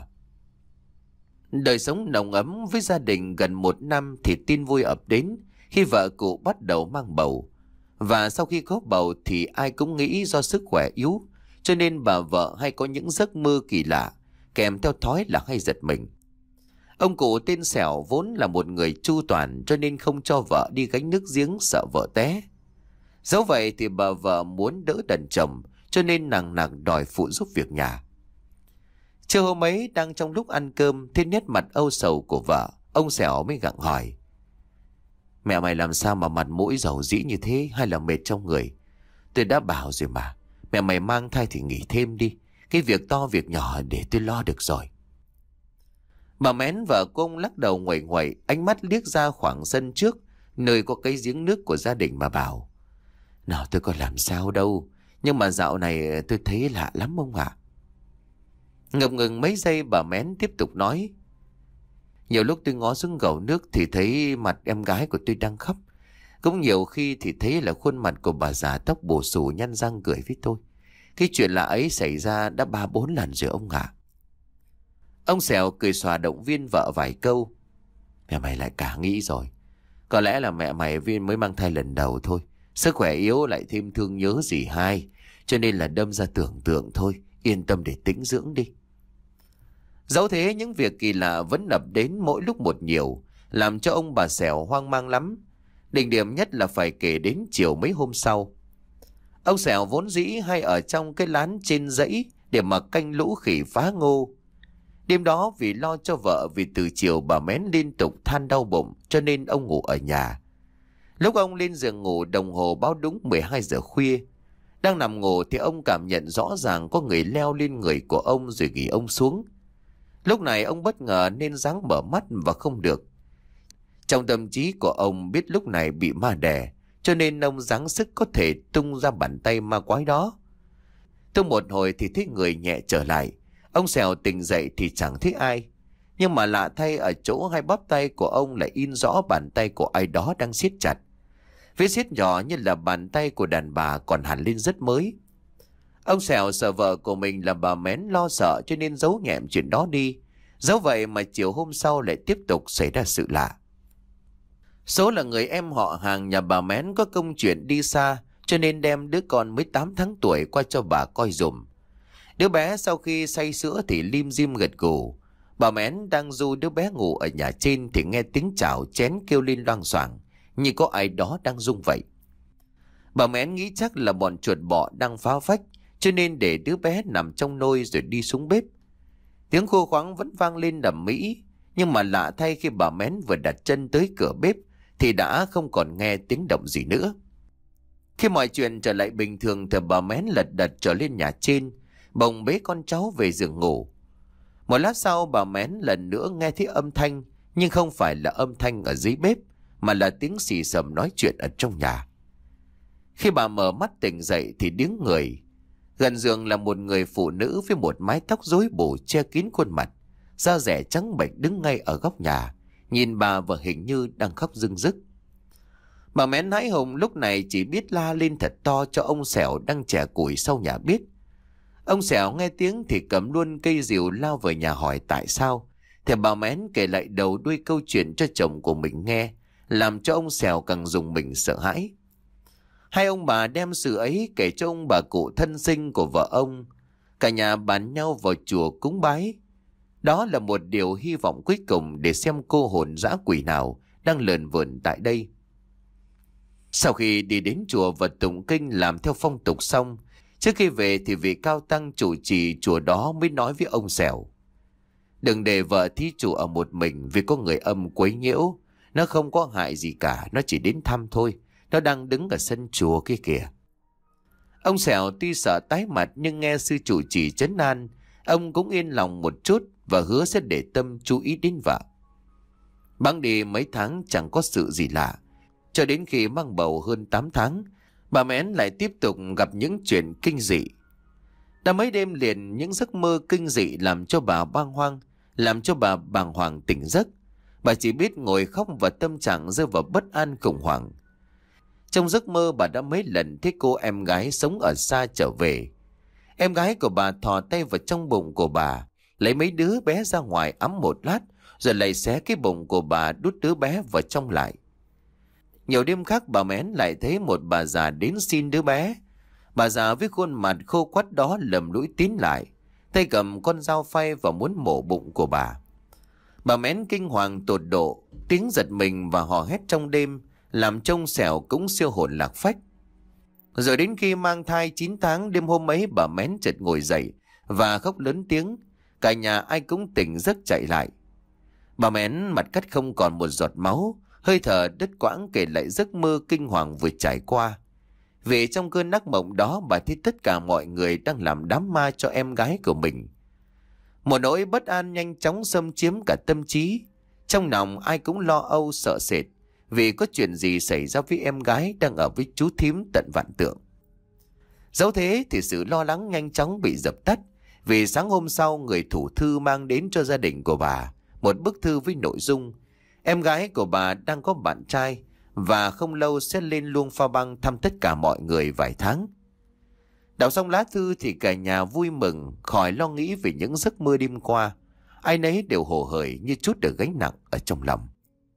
Đời sống nồng ấm với gia đình gần một năm thì tin vui ập đến khi vợ cụ bắt đầu mang bầu. Và sau khi có bầu thì ai cũng nghĩ do sức khỏe yếu, cho nên bà vợ hay có những giấc mơ kỳ lạ, kèm theo thói là hay giật mình. Ông cụ tên Sẻo vốn là một người chu toàn cho nên không cho vợ đi gánh nước giếng sợ vợ té. Dẫu vậy thì bà vợ muốn đỡ đần chồng cho nên nằng nặc đòi phụ giúp việc nhà. Trưa hôm ấy đang trong lúc ăn cơm, thấy nét mặt âu sầu của vợ, ông Sẻo mới gặng hỏi: Mẹ mày làm sao mà mặt mũi dầu dĩ như thế, hay là mệt trong người? Tôi đã bảo rồi mà, mẹ mày mang thai thì nghỉ thêm đi, cái việc to việc nhỏ để tôi lo được rồi. Bà Mén vợ của ông lắc đầu nguậy nguậy, ánh mắt liếc ra khoảng sân trước nơi có cái giếng nước của gia đình mà bảo: Nào tôi có làm sao đâu, nhưng mà dạo này tôi thấy lạ lắm ông ạ. Ngập ngừng mấy giây bà Mén tiếp tục nói: Nhiều lúc tôi ngó xuống gầu nước thì thấy mặt em gái của tôi đang khóc. Cũng nhiều khi thì thấy là khuôn mặt của bà già tóc bù xù nhăn răng cười với tôi. Cái chuyện lạ ấy xảy ra đã ba bốn lần rồi ông ạ. Ông Sẻo cười xòa động viên vợ vài câu: Mẹ mày lại cả nghĩ rồi. Có lẽ là mẹ mày viên mới mang thai lần đầu thôi, sức khỏe yếu lại thêm thương nhớ dì hai, cho nên là đâm ra tưởng tượng thôi. Yên tâm để tĩnh dưỡng đi. Dẫu thế những việc kỳ lạ vẫn ập đến mỗi lúc một nhiều, làm cho ông bà Sẻo hoang mang lắm. Đỉnh điểm nhất là phải kể đến chiều mấy hôm sau. Ông Sẻo vốn dĩ hay ở trong cái lán trên dãy để mà canh lũ khỉ phá ngô. Đêm đó vì lo cho vợ, vì từ chiều bà Mén liên tục than đau bụng, cho nên ông ngủ ở nhà. Lúc ông lên giường ngủ, đồng hồ báo đúng mười hai giờ khuya. Đang nằm ngủ thì ông cảm nhận rõ ràng có người leo lên người của ông rồi ghi ông xuống. Lúc này ông bất ngờ nên ráng mở mắt và không được. Trong tâm trí của ông biết lúc này bị ma đè, cho nên ông ráng sức có thể tung ra bàn tay ma quái đó. Tung một hồi thì thấy người nhẹ trở lại. Ông Sẻo tỉnh dậy thì chẳng thấy ai. Nhưng mà lạ thay, ở chỗ hai bắp tay của ông lại in rõ bàn tay của ai đó đang siết chặt. Vết siết nhỏ như là bàn tay của đàn bà, còn hẳn lên rất mới. Ông Sẻo sợ vợ của mình là bà Mén lo sợ, cho nên giấu nhẹm chuyện đó đi. Dẫu vậy mà chiều hôm sau lại tiếp tục xảy ra sự lạ. Số là người em họ hàng nhà bà Mén có công chuyện đi xa, cho nên đem đứa con mới tám tháng tuổi qua cho bà coi dùm. Đứa bé sau khi say sữa thì lim dim gật gù. Bà Mén đang du đứa bé ngủ ở nhà trên thì nghe tiếng chảo chén kêu lên loang xoảng, như có ai đó đang rung vậy. Bà Mén nghĩ chắc là bọn chuột bọ đang phá phách, cho nên để đứa bé nằm trong nôi rồi đi xuống bếp. Tiếng khô khoáng vẫn vang lên đầm mỹ, nhưng mà lạ thay, khi bà Mén vừa đặt chân tới cửa bếp thì đã không còn nghe tiếng động gì nữa. Khi mọi chuyện trở lại bình thường thì bà Mén lật đật trở lên nhà trên, bồng bế con cháu về giường ngủ. Một lát sau bà Mén lần nữa nghe thấy âm thanh, nhưng không phải là âm thanh ở dưới bếp, mà là tiếng xì xầm nói chuyện ở trong nhà. Khi bà mở mắt tỉnh dậy thì đứng người. Gần giường là một người phụ nữ với một mái tóc rối bù che kín khuôn mặt, da dẻ trắng bệch đứng ngay ở góc nhà, nhìn bà và hình như đang khóc rưng rức. Bà Mén hãi hùng lúc này chỉ biết la lên thật to cho ông Sẻo đang chẻ củi sau nhà biết. Ông Sẻo nghe tiếng thì cầm luôn cây rìu lao vào nhà hỏi tại sao. Thì bà Mén kể lại đầu đuôi câu chuyện cho chồng của mình nghe, làm cho ông Sẻo càng rùng mình sợ hãi. Hai ông bà đem sự ấy kể cho ông bà cụ thân sinh của vợ ông. Cả nhà bàn nhau vào chùa cúng bái. Đó là một điều hy vọng cuối cùng để xem cô hồn dã quỷ nào đang lờn vờn tại đây. Sau khi đi đến chùa và tụng kinh làm theo phong tục xong, trước khi về thì vị cao tăng chủ trì chùa đó mới nói với ông Sẻo: đừng để vợ thí chủ ở một mình, vì có người âm quấy nhiễu. Nó không có hại gì cả, nó chỉ đến thăm thôi. Nó đang đứng ở sân chùa kia kìa. Ông Sẻo tuy sợ tái mặt, nhưng nghe sư chủ trì trấn an, ông cũng yên lòng một chút và hứa sẽ để tâm chú ý đến vợ. Bẵng đi mấy tháng chẳng có sự gì lạ, cho đến khi mang bầu hơn tám tháng, bà Mén lại tiếp tục gặp những chuyện kinh dị. Đã mấy đêm liền những giấc mơ kinh dị làm cho bà bàng hoàng, làm cho bà bàng hoàng tỉnh giấc. Bà chỉ biết ngồi khóc và tâm trạng rơi vào bất an khủng hoảng. Trong giấc mơ bà đã mấy lần thấy cô em gái sống ở xa trở về. Em gái của bà thò tay vào trong bụng của bà, lấy mấy đứa bé ra ngoài ấm một lát, rồi lại xé cái bụng của bà đút đứa bé vào trong lại. Nhiều đêm khác bà Mén lại thấy một bà già đến xin đứa bé. Bà già với khuôn mặt khô quắt đó lầm lũi tiến lại, tay cầm con dao phay và muốn mổ bụng của bà. Bà Mén kinh hoàng tột độ, tiếng giật mình và hò hét trong đêm làm trông Sẻo cũng siêu hồn lạc phách. Rồi đến khi mang thai chín tháng, đêm hôm ấy bà Mén chợt ngồi dậy và khóc lớn tiếng. Cả nhà ai cũng tỉnh giấc chạy lại. Bà Mén mặt cắt không còn một giọt máu, hơi thở đứt quãng kể lại giấc mơ kinh hoàng vừa trải qua. Vì trong cơn ác mộng đó bà thấy tất cả mọi người đang làm đám ma cho em gái của mình. Một nỗi bất an nhanh chóng xâm chiếm cả tâm trí. Trong lòng ai cũng lo âu sợ sệt, vì có chuyện gì xảy ra với em gái đang ở với chú thím tận vạn tượng. Dẫu thế thì sự lo lắng nhanh chóng bị dập tắt, vì sáng hôm sau người thủ thư mang đến cho gia đình của bà một bức thư với nội dung em gái của bà đang có bạn trai và không lâu sẽ lên Luông Pha Bang thăm tất cả mọi người vài tháng. Đọc xong lá thư thì cả nhà vui mừng, khỏi lo nghĩ về những giấc mơ đêm qua. Ai nấy đều hồ hởi như chút được gánh nặng ở trong lòng.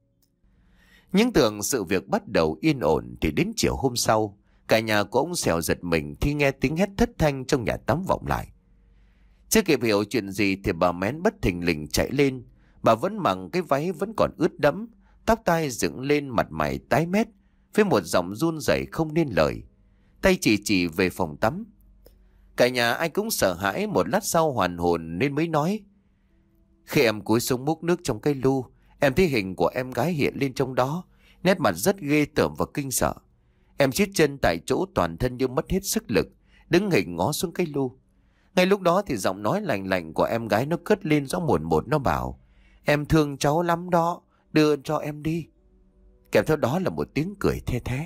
Những tưởng sự việc bắt đầu yên ổn thì đến chiều hôm sau, cả nhà của ông Sẻo giật mình khi nghe tiếng hét thất thanh trong nhà tắm vọng lại. Chưa kịp hiểu chuyện gì thì bà Mén bất thình lình chạy lên. Bà vẫn mặc cái váy vẫn còn ướt đẫm, tóc tai dựng lên, mặt mày tái mét, với một giọng run rẩy không nên lời. tay chỉ chỉ về phòng tắm. Cả nhà ai cũng sợ hãi, một lát sau hoàn hồn nên mới nói: Khi em cúi xuống múc nước trong cái lu, em thấy hình của em gái hiện lên trong đó, nét mặt rất ghê tởm và kinh sợ. Em chít chân tại chỗ, toàn thân như mất hết sức lực, đứng hình ngó xuống cái lu. Ngay lúc đó thì giọng nói lạnh lạnh của em gái nó cất lên rõ mồn một, nó bảo: Em thương cháu lắm đó, đưa cho em đi. Kèm theo đó là một tiếng cười the thé.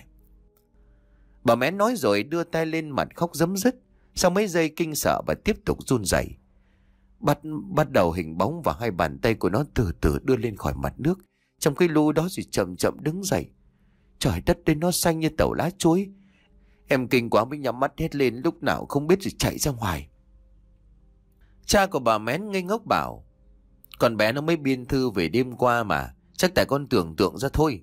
Bà Mén nói rồi đưa tay lên mặt khóc rấm rứt. Sau mấy giây kinh sợ bà tiếp tục run rẩy. Bắt bắt đầu hình bóng và hai bàn tay của nó từ từ đưa lên khỏi mặt nước trong cái lu đó rồi chậm chậm đứng dậy. Trời đất đây, nó xanh như tàu lá chuối. Em kinh quá mới nhắm mắt hết lên, lúc nào không biết rồi chạy ra ngoài. Cha của bà Mén ngây ngốc bảo: Con bé nó mới biên thư về đêm qua mà, chắc tại con tưởng tượng ra thôi.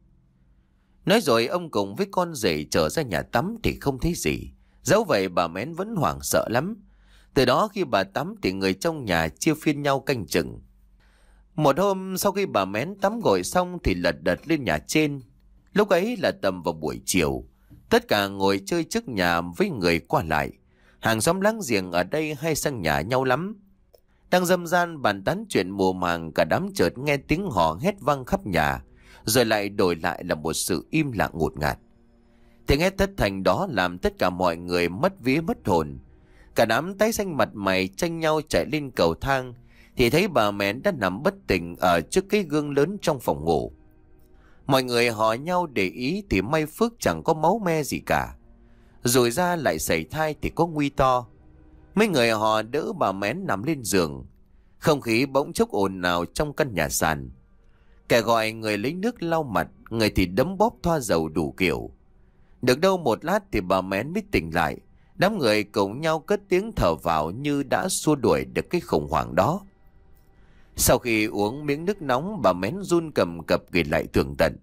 Nói rồi ông cùng với con rể trở ra nhà tắm thì không thấy gì. Dẫu vậy bà Mén vẫn hoảng sợ lắm. Từ đó khi bà tắm thì người trong nhà chia phiên nhau canh chừng. Một hôm sau khi bà Mén tắm gội xong thì lật đật lên nhà trên. Lúc ấy là tầm vào buổi chiều. Tất cả ngồi chơi trước nhà với người qua lại. Hàng xóm láng giềng ở đây hay sang nhà nhau lắm. Đang râm ran bàn tán chuyện mùa màng, cả đám chợt nghe tiếng hò hét vang khắp nhà. Rồi lại đổi lại là một sự im lặng ngột ngạt. Tiếng hét thất thành đó làm tất cả mọi người mất vía mất hồn. Cả đám tái xanh mặt mày tranh nhau chạy lên cầu thang thì thấy bà Mén đã nằm bất tỉnh ở trước cái gương lớn trong phòng ngủ. Mọi người hỏi nhau để ý thì may phước chẳng có máu me gì cả. Rồi ra lại sảy thai thì có nguy to. Mấy người họ đỡ bà Mén nằm lên giường. Không khí bỗng chốc ồn ào trong căn nhà sàn. Kẻ gọi người lấy nước lau mặt, người thì đấm bóp thoa dầu đủ kiểu. Được đâu một lát thì bà Mén mới tỉnh lại. Đám người cùng nhau cất tiếng thở vào như đã xua đuổi được cái khủng hoảng đó. Sau khi uống miếng nước nóng, bà Mén run cầm cập kể lại tường tận.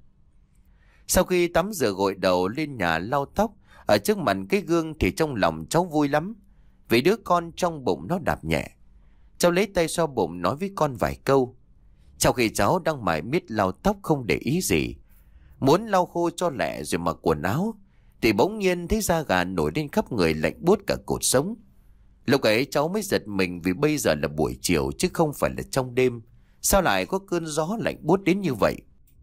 Sau khi tắm rửa gội đầu lên nhà lau tóc, ở trước mặt cái gương thì trong lòng cháu vui lắm. Vì đứa con trong bụng nó đạp nhẹ. Cháu lấy tay xoa bụng nói với con vài câu. Trong khi cháu đang mải miết lau tóc không để ý gì, muốn lau khô cho lẹ rồi mặc quần áo, thì bỗng nhiên thấy da gà nổi lên khắp người, lạnh buốt cả cột sống. Lúc ấy cháu mới giật mình vì bây giờ là buổi chiều chứ không phải là trong đêm. Sao lại có cơn gió lạnh buốt đến như vậy?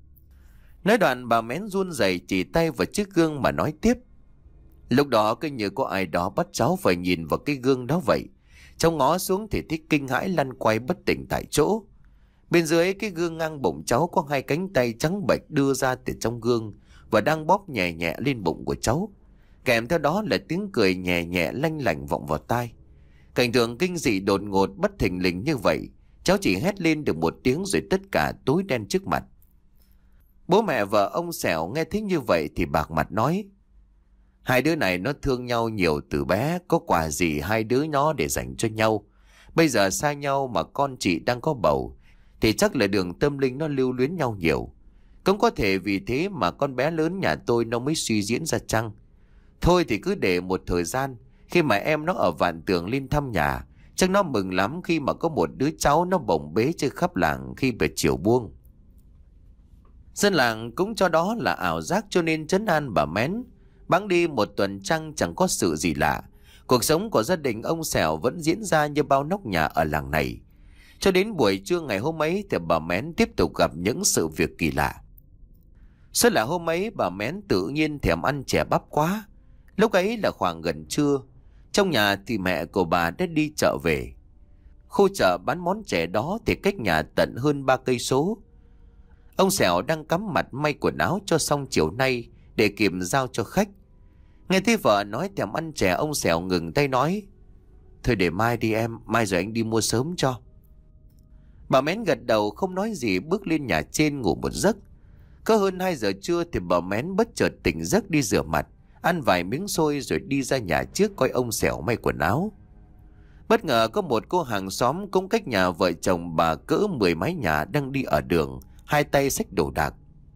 Nói đoạn bà Mén run rẩy chỉ tay vào chiếc gương mà nói tiếp. Lúc đó cứ như có ai đó bắt cháu phải nhìn vào cái gương đó vậy. Cháu ngó xuống thì thấy kinh hãi lăn quay bất tỉnh tại chỗ. Bên dưới cái gương ngang bụng cháu có hai cánh tay trắng bệch đưa ra từ trong gương và đang bóp nhẹ nhẹ lên bụng của cháu. Kèm theo đó là tiếng cười nhẹ nhẹ lanh lảnh vọng vào tai. Cảnh tượng kinh dị đột ngột bất thình lình như vậy, cháu chỉ hét lên được một tiếng rồi tất cả tối đen trước mặt. Bố mẹ vợ ông Sẻo nghe thấy như vậy thì bạc mặt nói: Hai đứa này nó thương nhau nhiều từ bé, có quà gì hai đứa nó để dành cho nhau. Bây giờ xa nhau mà con chị đang có bầu thì chắc là đường tâm linh nó lưu luyến nhau nhiều. Cũng có thể vì thế mà con bé lớn nhà tôi nó mới suy diễn ra chăng. Thôi thì cứ để một thời gian, khi mà em nó ở Vạn Tường lên thăm nhà, chắc nó mừng lắm khi mà có một đứa cháu nó bồng bế chơi khắp làng khi về chiều buông. Dân làng cũng cho đó là ảo giác cho nên trấn an bà Mén. Bẵng đi một tuần trăng chẳng có sự gì lạ. Cuộc sống của gia đình ông Sẻo vẫn diễn ra như bao nóc nhà ở làng này. Cho đến buổi trưa ngày hôm ấy thì bà Mén tiếp tục gặp những sự việc kỳ lạ. Suốt là hôm ấy bà Mén tự nhiên thèm ăn chè bắp quá. Lúc ấy là khoảng gần trưa. Trong nhà thì mẹ của bà đã đi chợ về. Khu chợ bán món chè đó thì cách nhà tận hơn ba cây số. Ông Sẻo đang cắm mặt may quần áo cho xong chiều nay để kịp giao cho khách. Nghe thấy vợ nói thèm ăn chè, ông Sẻo ngừng tay nói: Thôi để mai đi em, mai rồi anh đi mua sớm cho. Bà Mén gật đầu không nói gì bước lên nhà trên ngủ một giấc. Có hơn hai giờ trưa thì bà Mén bất chợt tỉnh giấc đi rửa mặt, ăn vài miếng xôi rồi đi ra nhà trước coi ông Sẻo may quần áo. Bất ngờ có một cô hàng xóm cũng cách nhà vợ chồng bà cỡ mười mái nhà đang đi ở đường, hai tay xách đồ đạc.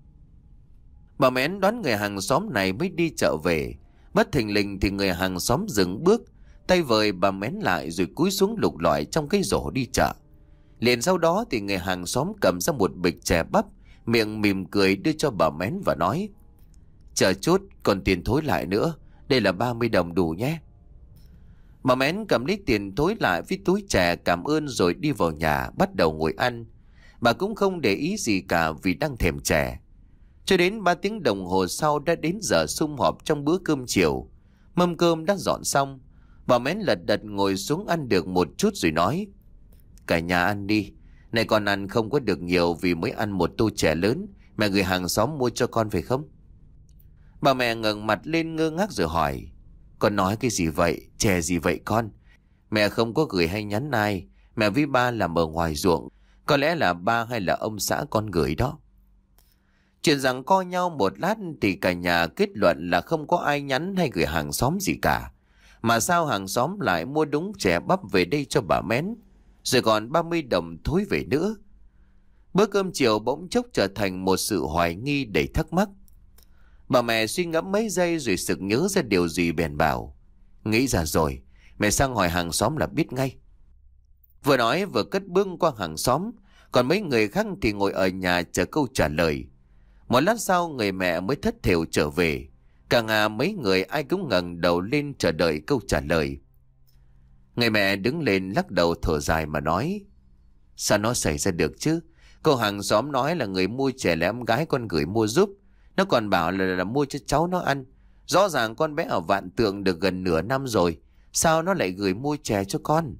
Bà Mén đoán người hàng xóm này mới đi chợ về. Bất thình lình thì người hàng xóm dừng bước, tay vời bà Mén lại rồi cúi xuống lục lọi trong cái rổ đi chợ. Liền sau đó thì người hàng xóm cầm ra một bịch chè bắp, miệng mỉm cười đưa cho bà Mén và nói: Chờ chút, còn tiền thối lại nữa, Đây là ba mươi đồng đủ nhé. Bà Mén cầm lấy tiền thối lại với túi chè cảm ơn rồi đi vào nhà bắt đầu ngồi ăn. Bà cũng không để ý gì cả vì đang thèm chè. Cho đến ba tiếng đồng hồ sau đã đến giờ sum họp trong bữa cơm chiều. Mâm cơm đã dọn xong. Bà Mén lật đật ngồi xuống ăn được một chút rồi nói: Cả nhà ăn đi. Này con ăn không có được nhiều vì mới ăn một tô chè lớn. Mẹ gửi hàng xóm mua cho con phải không? Bà mẹ ngẩng mặt lên ngơ ngác rồi hỏi: Con nói cái gì vậy? Chè gì vậy con? Mẹ không có gửi hay nhắn ai. Mẹ với ba làm ở ngoài ruộng. Có lẽ là ba hay là ông xã con gửi đó. Chuyện rằng co nhau một lát thì cả nhà kết luận là không có ai nhắn hay gửi hàng xóm gì cả. Mà sao hàng xóm lại mua đúng chè bắp về đây cho bà Mén, rồi còn ba mươi đồng thối về nữa. Bữa cơm chiều bỗng chốc trở thành một sự hoài nghi đầy thắc mắc. Bà mẹ suy ngẫm mấy giây rồi sực nhớ ra điều gì bèn bảo: Nghĩ ra rồi, mẹ sang hỏi hàng xóm là biết ngay. Vừa nói vừa cất bước qua hàng xóm, còn mấy người khác thì ngồi ở nhà chờ câu trả lời. Một lát sau người mẹ mới thất thểu trở về. Cả nhà mấy người ai cũng ngẩng đầu lên chờ đợi câu trả lời. Người mẹ đứng lên lắc đầu thở dài mà nói: Sao nó xảy ra được chứ? Cô hàng xóm nói là người mua chè là em gái con gửi mua giúp. Nó còn bảo là, là mua cho cháu nó ăn. Rõ ràng con bé ở Vạn Tượng được gần nửa năm rồi, sao nó lại gửi mua chè cho con?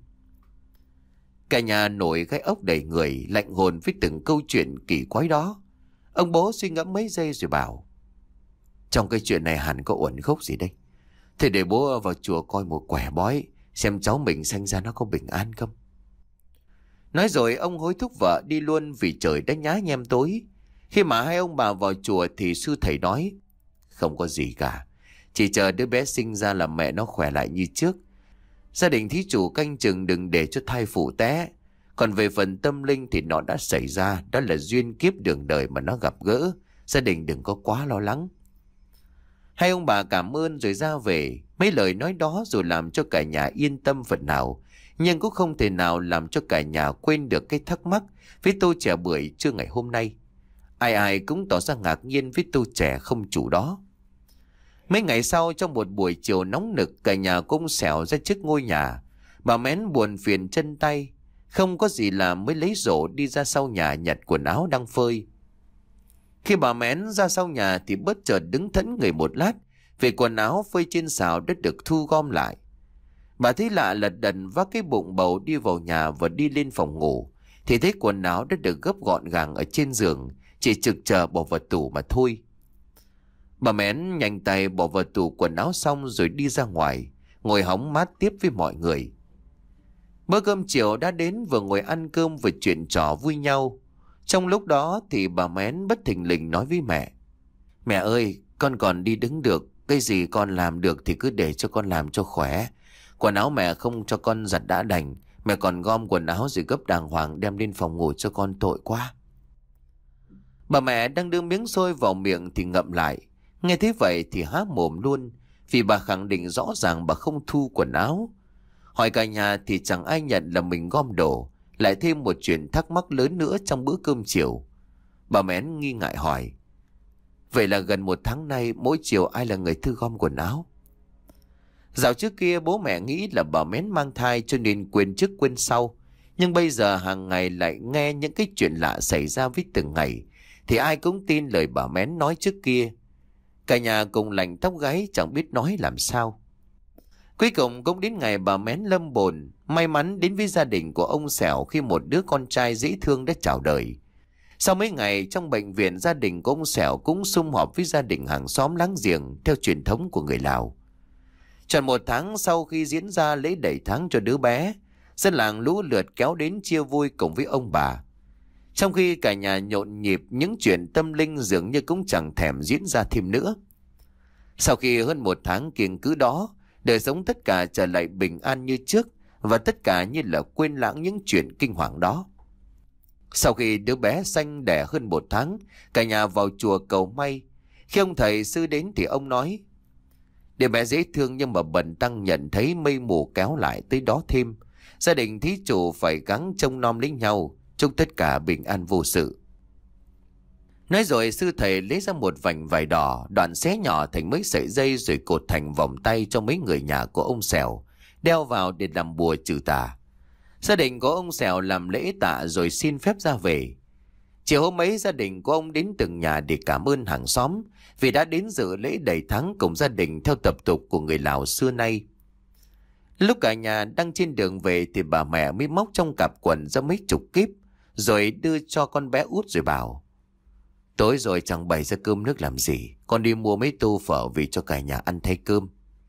Cả nhà nổi gai ốc đầy người, lạnh hồn với từng câu chuyện kỳ quái đó. Ông bố suy ngẫm mấy giây rồi bảo: Trong cái chuyện này hẳn có uẩn khúc gì đây. Thế để bố vào chùa coi một quẻ bói, xem cháu mình sanh ra nó có bình an không. Nói rồi ông hối thúc vợ đi luôn vì trời đã nhá nhem tối. Khi mà hai ông bà vào chùa thì sư thầy nói: Không có gì cả, chỉ chờ đứa bé sinh ra là mẹ nó khỏe lại như trước. Gia đình thí chủ canh chừng đừng để cho thai phụ té. Còn về phần tâm linh thì nó đã xảy ra, đó là duyên kiếp đường đời mà nó gặp gỡ. Gia đình đừng có quá lo lắng. Hai ông bà cảm ơn rồi ra về. Mấy lời nói đó rồi làm cho cả nhà yên tâm phần nào, nhưng cũng không thể nào làm cho cả nhà quên được cái thắc mắc với tô chè bưởi trưa ngày hôm nay. Ai ai cũng tỏ ra ngạc nhiên với tô chè không chủ đó. Mấy ngày sau, trong một buổi chiều nóng nực, cả nhà cũng xẻo ra trước ngôi nhà. Bà Mén buồn phiền chân tay, không có gì làm mới lấy rổ đi ra sau nhà nhặt quần áo đang phơi. Khi bà Mén ra sau nhà thì bất chợt đứng thẫn người một lát, vì quần áo phơi trên xào đã được thu gom lại. Bà thấy lạ lật đần vác cái bụng bầu đi vào nhà và đi lên phòng ngủ, thì thấy quần áo đã được gấp gọn gàng ở trên giường, chỉ trực chờ bỏ vào tủ mà thôi. Bà Mén nhanh tay bỏ vào tủ quần áo xong rồi đi ra ngoài, ngồi hóng mát tiếp với mọi người. Bữa cơm chiều đã đến, vừa ngồi ăn cơm vừa chuyện trò vui nhau. Trong lúc đó thì bà Mén bất thình lình nói với mẹ: Mẹ ơi, con còn đi đứng được, cái gì con làm được thì cứ để cho con làm cho khỏe. Quần áo mẹ không cho con giặt đã đành, mẹ còn gom quần áo rồi gấp đàng hoàng đem lên phòng ngủ cho con, tội quá. Bà mẹ đang đưa miếng xôi vào miệng thì ngậm lại. Nghe thế vậy thì há mồm luôn, vì bà khẳng định rõ ràng bà không thu quần áo. Hỏi cả nhà thì chẳng ai nhận là mình gom đồ. Lại thêm một chuyện thắc mắc lớn nữa trong bữa cơm chiều. Bà Mén nghi ngại hỏi: Vậy là gần một tháng nay mỗi chiều ai là người thu gom quần áo? Dạo trước kia bố mẹ nghĩ là bà Mén mang thai cho nên quên trước quên sau. Nhưng bây giờ hàng ngày lại nghe những cái chuyện lạ xảy ra với từng ngày, thì ai cũng tin lời bà Mén nói trước kia. Cả nhà cùng lạnh tóc gáy chẳng biết nói làm sao. Cuối cùng cũng đến ngày bà Mén lâm bồn. May mắn đến với gia đình của ông Xẻo khi một đứa con trai dễ thương đã chào đời. Sau mấy ngày trong bệnh viện, gia đình của ông Xẻo cũng sum họp với gia đình hàng xóm láng giềng theo truyền thống của người Lào. Tròn một tháng sau khi diễn ra lễ đẩy tháng cho đứa bé, dân làng lũ lượt kéo đến chia vui cùng với ông bà. Trong khi cả nhà nhộn nhịp, những chuyện tâm linh dường như cũng chẳng thèm diễn ra thêm nữa. Sau khi hơn một tháng kiêng cữ đó, đời sống tất cả trở lại bình an như trước, và tất cả như là quên lãng những chuyện kinh hoàng đó. Sau khi đứa bé sanh đẻ hơn một tháng, cả nhà vào chùa cầu may. Khi ông thầy sư đến thì ông nói: Đứa bé dễ thương nhưng mà bần tăng nhận thấy mây mù kéo lại tới đó thêm. Gia đình thí chủ phải gắng trông nom lấy nhau, chúc tất cả bình an vô sự. Nói rồi sư thầy lấy ra một vành vải đỏ, đoạn xé nhỏ thành mấy sợi dây rồi cột thành vòng tay cho mấy người nhà của ông Sẻo, đeo vào để làm bùa trừ tà. Gia đình của ông Sẻo làm lễ tạ rồi xin phép ra về. Chiều hôm ấy gia đình của ông đến từng nhà để cảm ơn hàng xóm vì đã đến dự lễ đầy tháng cùng gia đình theo tập tục của người Lào xưa nay. Lúc cả nhà đang trên đường về thì bà mẹ mới móc trong cặp quần ra mấy chục kíp rồi đưa cho con bé út rồi bảo: tối rồi chẳng bày ra cơm nước làm gì, con đi mua mấy tô phở về cho cả nhà ăn thay cơm.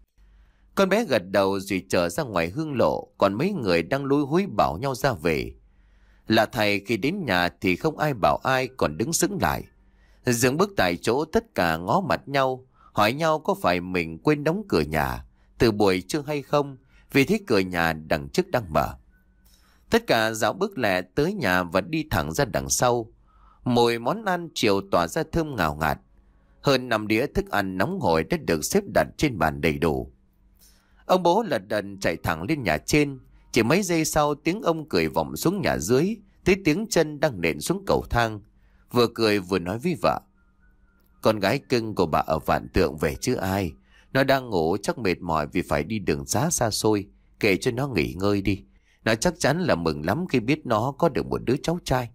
Con bé gật đầu rồi trở ra ngoài hương lộ, còn mấy người đang lúi húi bảo nhau ra về. Là thầy khi đến nhà thì không ai bảo ai, còn đứng sững lại. Dừng bước tại chỗ, tất cả ngó mặt nhau, hỏi nhau có phải mình quên đóng cửa nhà từ buổi trưa hay không, vì thấy cửa nhà đằng trước đang mở. Tất cả dạo bước lẹ tới nhà và đi thẳng ra đằng sau. Mùi món ăn chiều tỏa ra thơm ngào ngạt. Hơn năm đĩa thức ăn nóng hổi đã được xếp đặt trên bàn đầy đủ. Ông bố lật đật chạy thẳng lên nhà trên. Chỉ mấy giây sau tiếng ông cười vọng xuống nhà dưới, thấy tiếng chân đang nện xuống cầu thang. Vừa cười vừa nói với vợ: con gái cưng của bà ở Vạn Tượng về chứ ai. Nó đang ngủ chắc mệt mỏi vì phải đi đường xá xa xôi. Kệ cho nó nghỉ ngơi đi. Nó chắc chắn là mừng lắm khi biết nó có được một đứa cháu trai.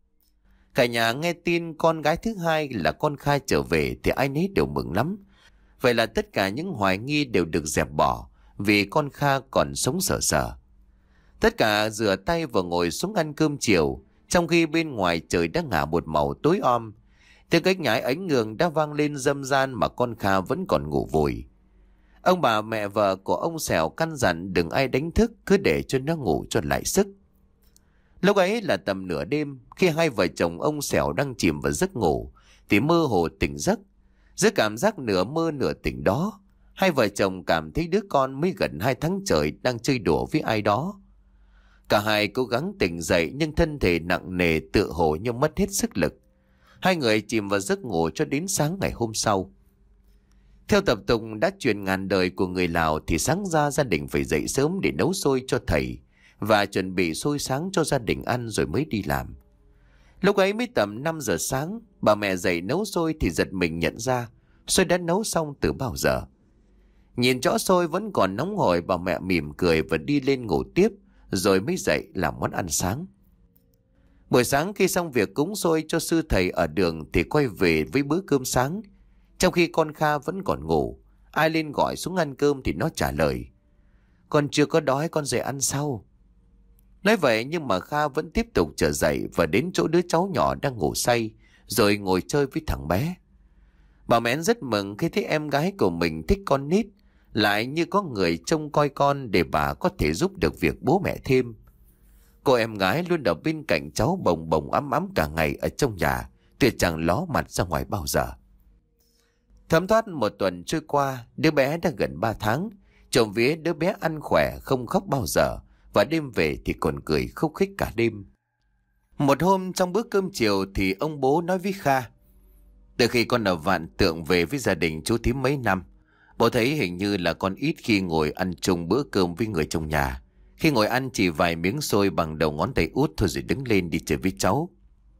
Cả nhà nghe tin con gái thứ hai là con Khai trở về thì ai nấy đều mừng lắm. Vậy là tất cả những hoài nghi đều được dẹp bỏ vì con Kha còn sống sờ sờ. Tất cả rửa tay và ngồi xuống ăn cơm chiều, trong khi bên ngoài trời đã ngả một màu tối om. Tiếng cách nhái ánh ngường đã vang lên râm ran mà con Kha vẫn còn ngủ vùi. Ông bà mẹ vợ của ông Sẻo căn dặn đừng ai đánh thức, cứ để cho nó ngủ cho lại sức. Lúc ấy là tầm nửa đêm, khi hai vợ chồng ông Sẻo đang chìm vào giấc ngủ thì mơ hồ tỉnh giấc. Giữa cảm giác nửa mơ nửa tỉnh đó, hai vợ chồng cảm thấy đứa con mới gần hai tháng trời đang chơi đùa với ai đó. Cả hai cố gắng tỉnh dậy nhưng thân thể nặng nề, tựa hồ như mất hết sức lực. Hai người chìm vào giấc ngủ cho đến sáng ngày hôm sau. Theo tập tục đã truyền ngàn đời của người Lào thì sáng ra gia đình phải dậy sớm để nấu xôi cho thầy và chuẩn bị xôi sáng cho gia đình ăn rồi mới đi làm. Lúc ấy mới tầm năm giờ sáng, bà mẹ dậy nấu xôi thì giật mình nhận ra xôi đã nấu xong từ bao giờ. Nhìn rõ xôi vẫn còn nóng hổi, bà mẹ mỉm cười và đi lên ngủ tiếp rồi mới dậy làm món ăn sáng. Buổi sáng khi xong việc cúng xôi cho sư thầy ở đường thì quay về với bữa cơm sáng. Trong khi con Kha vẫn còn ngủ, ai lên gọi xuống ăn cơm thì nó trả lời: con chưa có đói, con dậy ăn sau. Nói vậy nhưng mà Kha vẫn tiếp tục trở dậy và đến chỗ đứa cháu nhỏ đang ngủ say rồi ngồi chơi với thằng bé. Bà Mén rất mừng khi thấy em gái của mình thích con nít, lại như có người trông coi con để bà có thể giúp được việc bố mẹ thêm. Cô em gái luôn ở bên cạnh cháu bồng bồng ấm ấm cả ngày ở trong nhà, tuyệt chẳng ló mặt ra ngoài bao giờ. Thấm thoát một tuần trôi qua, đứa bé đã gần ba tháng. Trộm vía đứa bé ăn khỏe, không khóc bao giờ, và đêm về thì còn cười khúc khích cả đêm. Một hôm trong bữa cơm chiều thì ông bố nói với Kha: từ khi con ở Vạn Tượng về với gia đình chú thím mấy năm, bố thấy hình như là con ít khi ngồi ăn chung bữa cơm với người trong nhà. Khi ngồi ăn chỉ vài miếng xôi bằng đầu ngón tay út thôi rồi đứng lên đi chơi với cháu.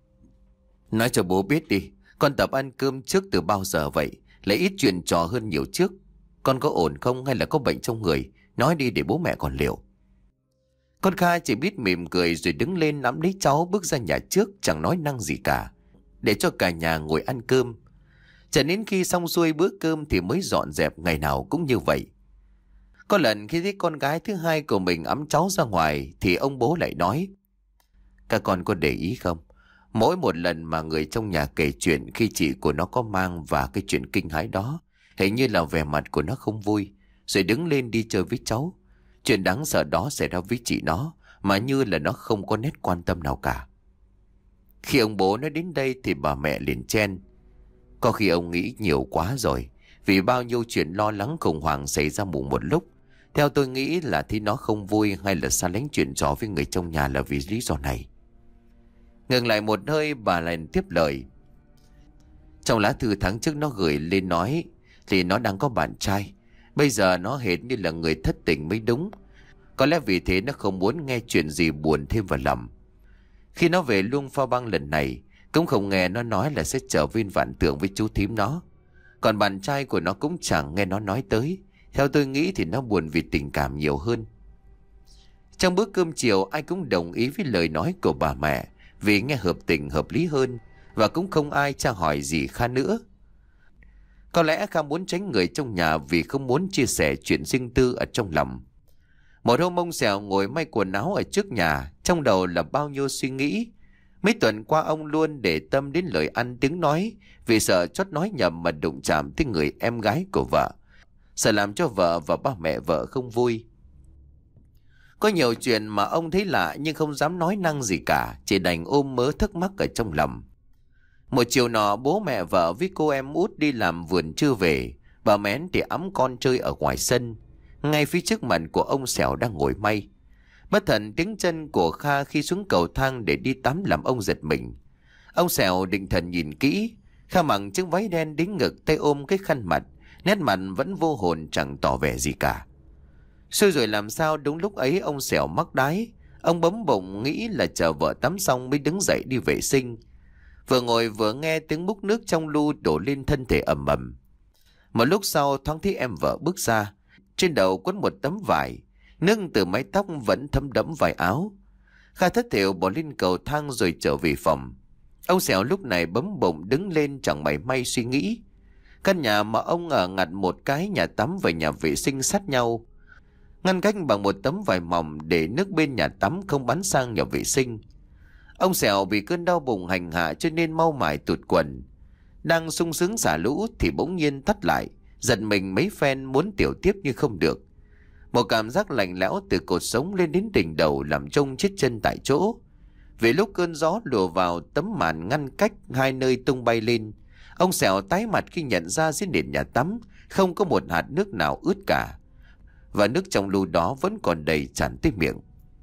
Nói cho bố biết đi, con tập ăn cơm trước từ bao giờ vậy? Lại ít chuyện trò hơn nhiều trước. Con có ổn không hay là có bệnh trong người? Nói đi để bố mẹ còn liệu. Con Kha chỉ biết mỉm cười rồi đứng lên nắm lấy cháu bước ra nhà trước, chẳng nói năng gì cả, để cho cả nhà ngồi ăn cơm. Cho đến khi xong xuôi bữa cơm thì mới dọn dẹp, ngày nào cũng như vậy. Có lần khi thấy con gái thứ hai của mình ẵm cháu ra ngoài thì ông bố lại nói: các con có để ý không? Mỗi một lần mà người trong nhà kể chuyện khi chị của nó có mang và cái chuyện kinh hãi đó, hình như là vẻ mặt của nó không vui, rồi đứng lên đi chơi với cháu. Chuyện đáng sợ đó xảy ra với chị nó, mà như là nó không có nét quan tâm nào cả. Khi ông bố nói đến đây thì bà mẹ liền chen: có khi ông nghĩ nhiều quá rồi, vì bao nhiêu chuyện lo lắng khủng hoảng xảy ra mùng một lúc. Theo tôi nghĩ là thì nó không vui hay là xa lánh chuyện trò với người trong nhà là vì lý do này. Ngừng lại một hơi, bà lại tiếp lời: trong lá thư tháng trước nó gửi lên nói thì nó đang có bạn trai. Bây giờ nó hệt như là người thất tình mới đúng. Có lẽ vì thế nó không muốn nghe chuyện gì buồn thêm vào lòng. Khi nó về Luông Pha Bang lần này, Cũng không nghe nó nói là sẽ trở viên vạn tượng với chú thím nó. Còn bạn trai của nó cũng chẳng nghe nó nói tới. Theo tôi nghĩ thì nó buồn vì tình cảm nhiều hơn. Trong bữa cơm chiều, ai cũng đồng ý với lời nói của bà mẹ, vì nghe hợp tình hợp lý hơn, và cũng không ai tra hỏi gì Kha nữa. Có lẽ Kha muốn tránh người trong nhà vì không muốn chia sẻ chuyện riêng tư ở trong lòng. Một hôm ông Sẹo ngồi may quần áo ở trước nhà, trong đầu là bao nhiêu suy nghĩ. Mấy tuần qua ông luôn để tâm đến lời ăn tiếng nói, vì sợ chót nói nhầm mà đụng chạm tới người em gái của vợ, sợ làm cho vợ và ba mẹ vợ không vui. Có nhiều chuyện mà ông thấy lạ nhưng không dám nói năng gì cả, chỉ đành ôm mớ thắc mắc ở trong lòng. Một chiều nọ, bố mẹ vợ với cô em út đi làm vườn chưa về, bà Mén thì ẵm con chơi ở ngoài sân. Ngay phía trước mặt của ông Sẹo đang ngồi may. Bất thần tiếng chân của Kha khi xuống cầu thang để đi tắm làm ông giật mình. Ông Sẹo định thần nhìn kỹ, Kha mặc chiếc váy đen đến ngực, tay ôm cái khăn mặt, nét mặt vẫn vô hồn chẳng tỏ vẻ gì cả. Xui rồi làm sao đúng lúc ấy ông Sẹo mắc đái. Ông bấm bụng nghĩ là chờ vợ tắm xong mới đứng dậy đi vệ sinh. Vừa ngồi vừa nghe tiếng múc nước trong lu đổ lên thân thể ầm ầm. Một lúc sau thoáng thấy em vợ bước ra, trên đầu quấn một tấm vải, nước từ mái tóc vẫn thấm đẫm vải áo. Kha thất thểu bỏ lên cầu thang rồi trở về phòng. Ông Sẹo lúc này bấm bụng đứng lên chẳng mảy may suy nghĩ. Căn nhà mà ông ở ngặt một cái nhà tắm và nhà vệ sinh sát nhau, ngăn cách bằng một tấm vải mỏng để nước bên nhà tắm không bắn sang nhà vệ sinh. Ông Sẹo vì cơn đau bụng hành hạ cho nên mau mải tụt quần. Đang sung sướng xả lũ thì bỗng nhiên thắt lại, giật mình mấy phen muốn tiểu tiếp nhưng không được. Một cảm giác lạnh lẽo từ cột sống lên đến đỉnh đầu làm trông chết chân tại chỗ. Vì lúc cơn gió lùa vào, tấm màn ngăn cách hai nơi tung bay lên. Ông Sẹo tái mặt khi nhận ra dưới nền nhà tắm không có một hạt nước nào ướt cả, và nước trong lu đó vẫn còn đầy tràn tới miệng.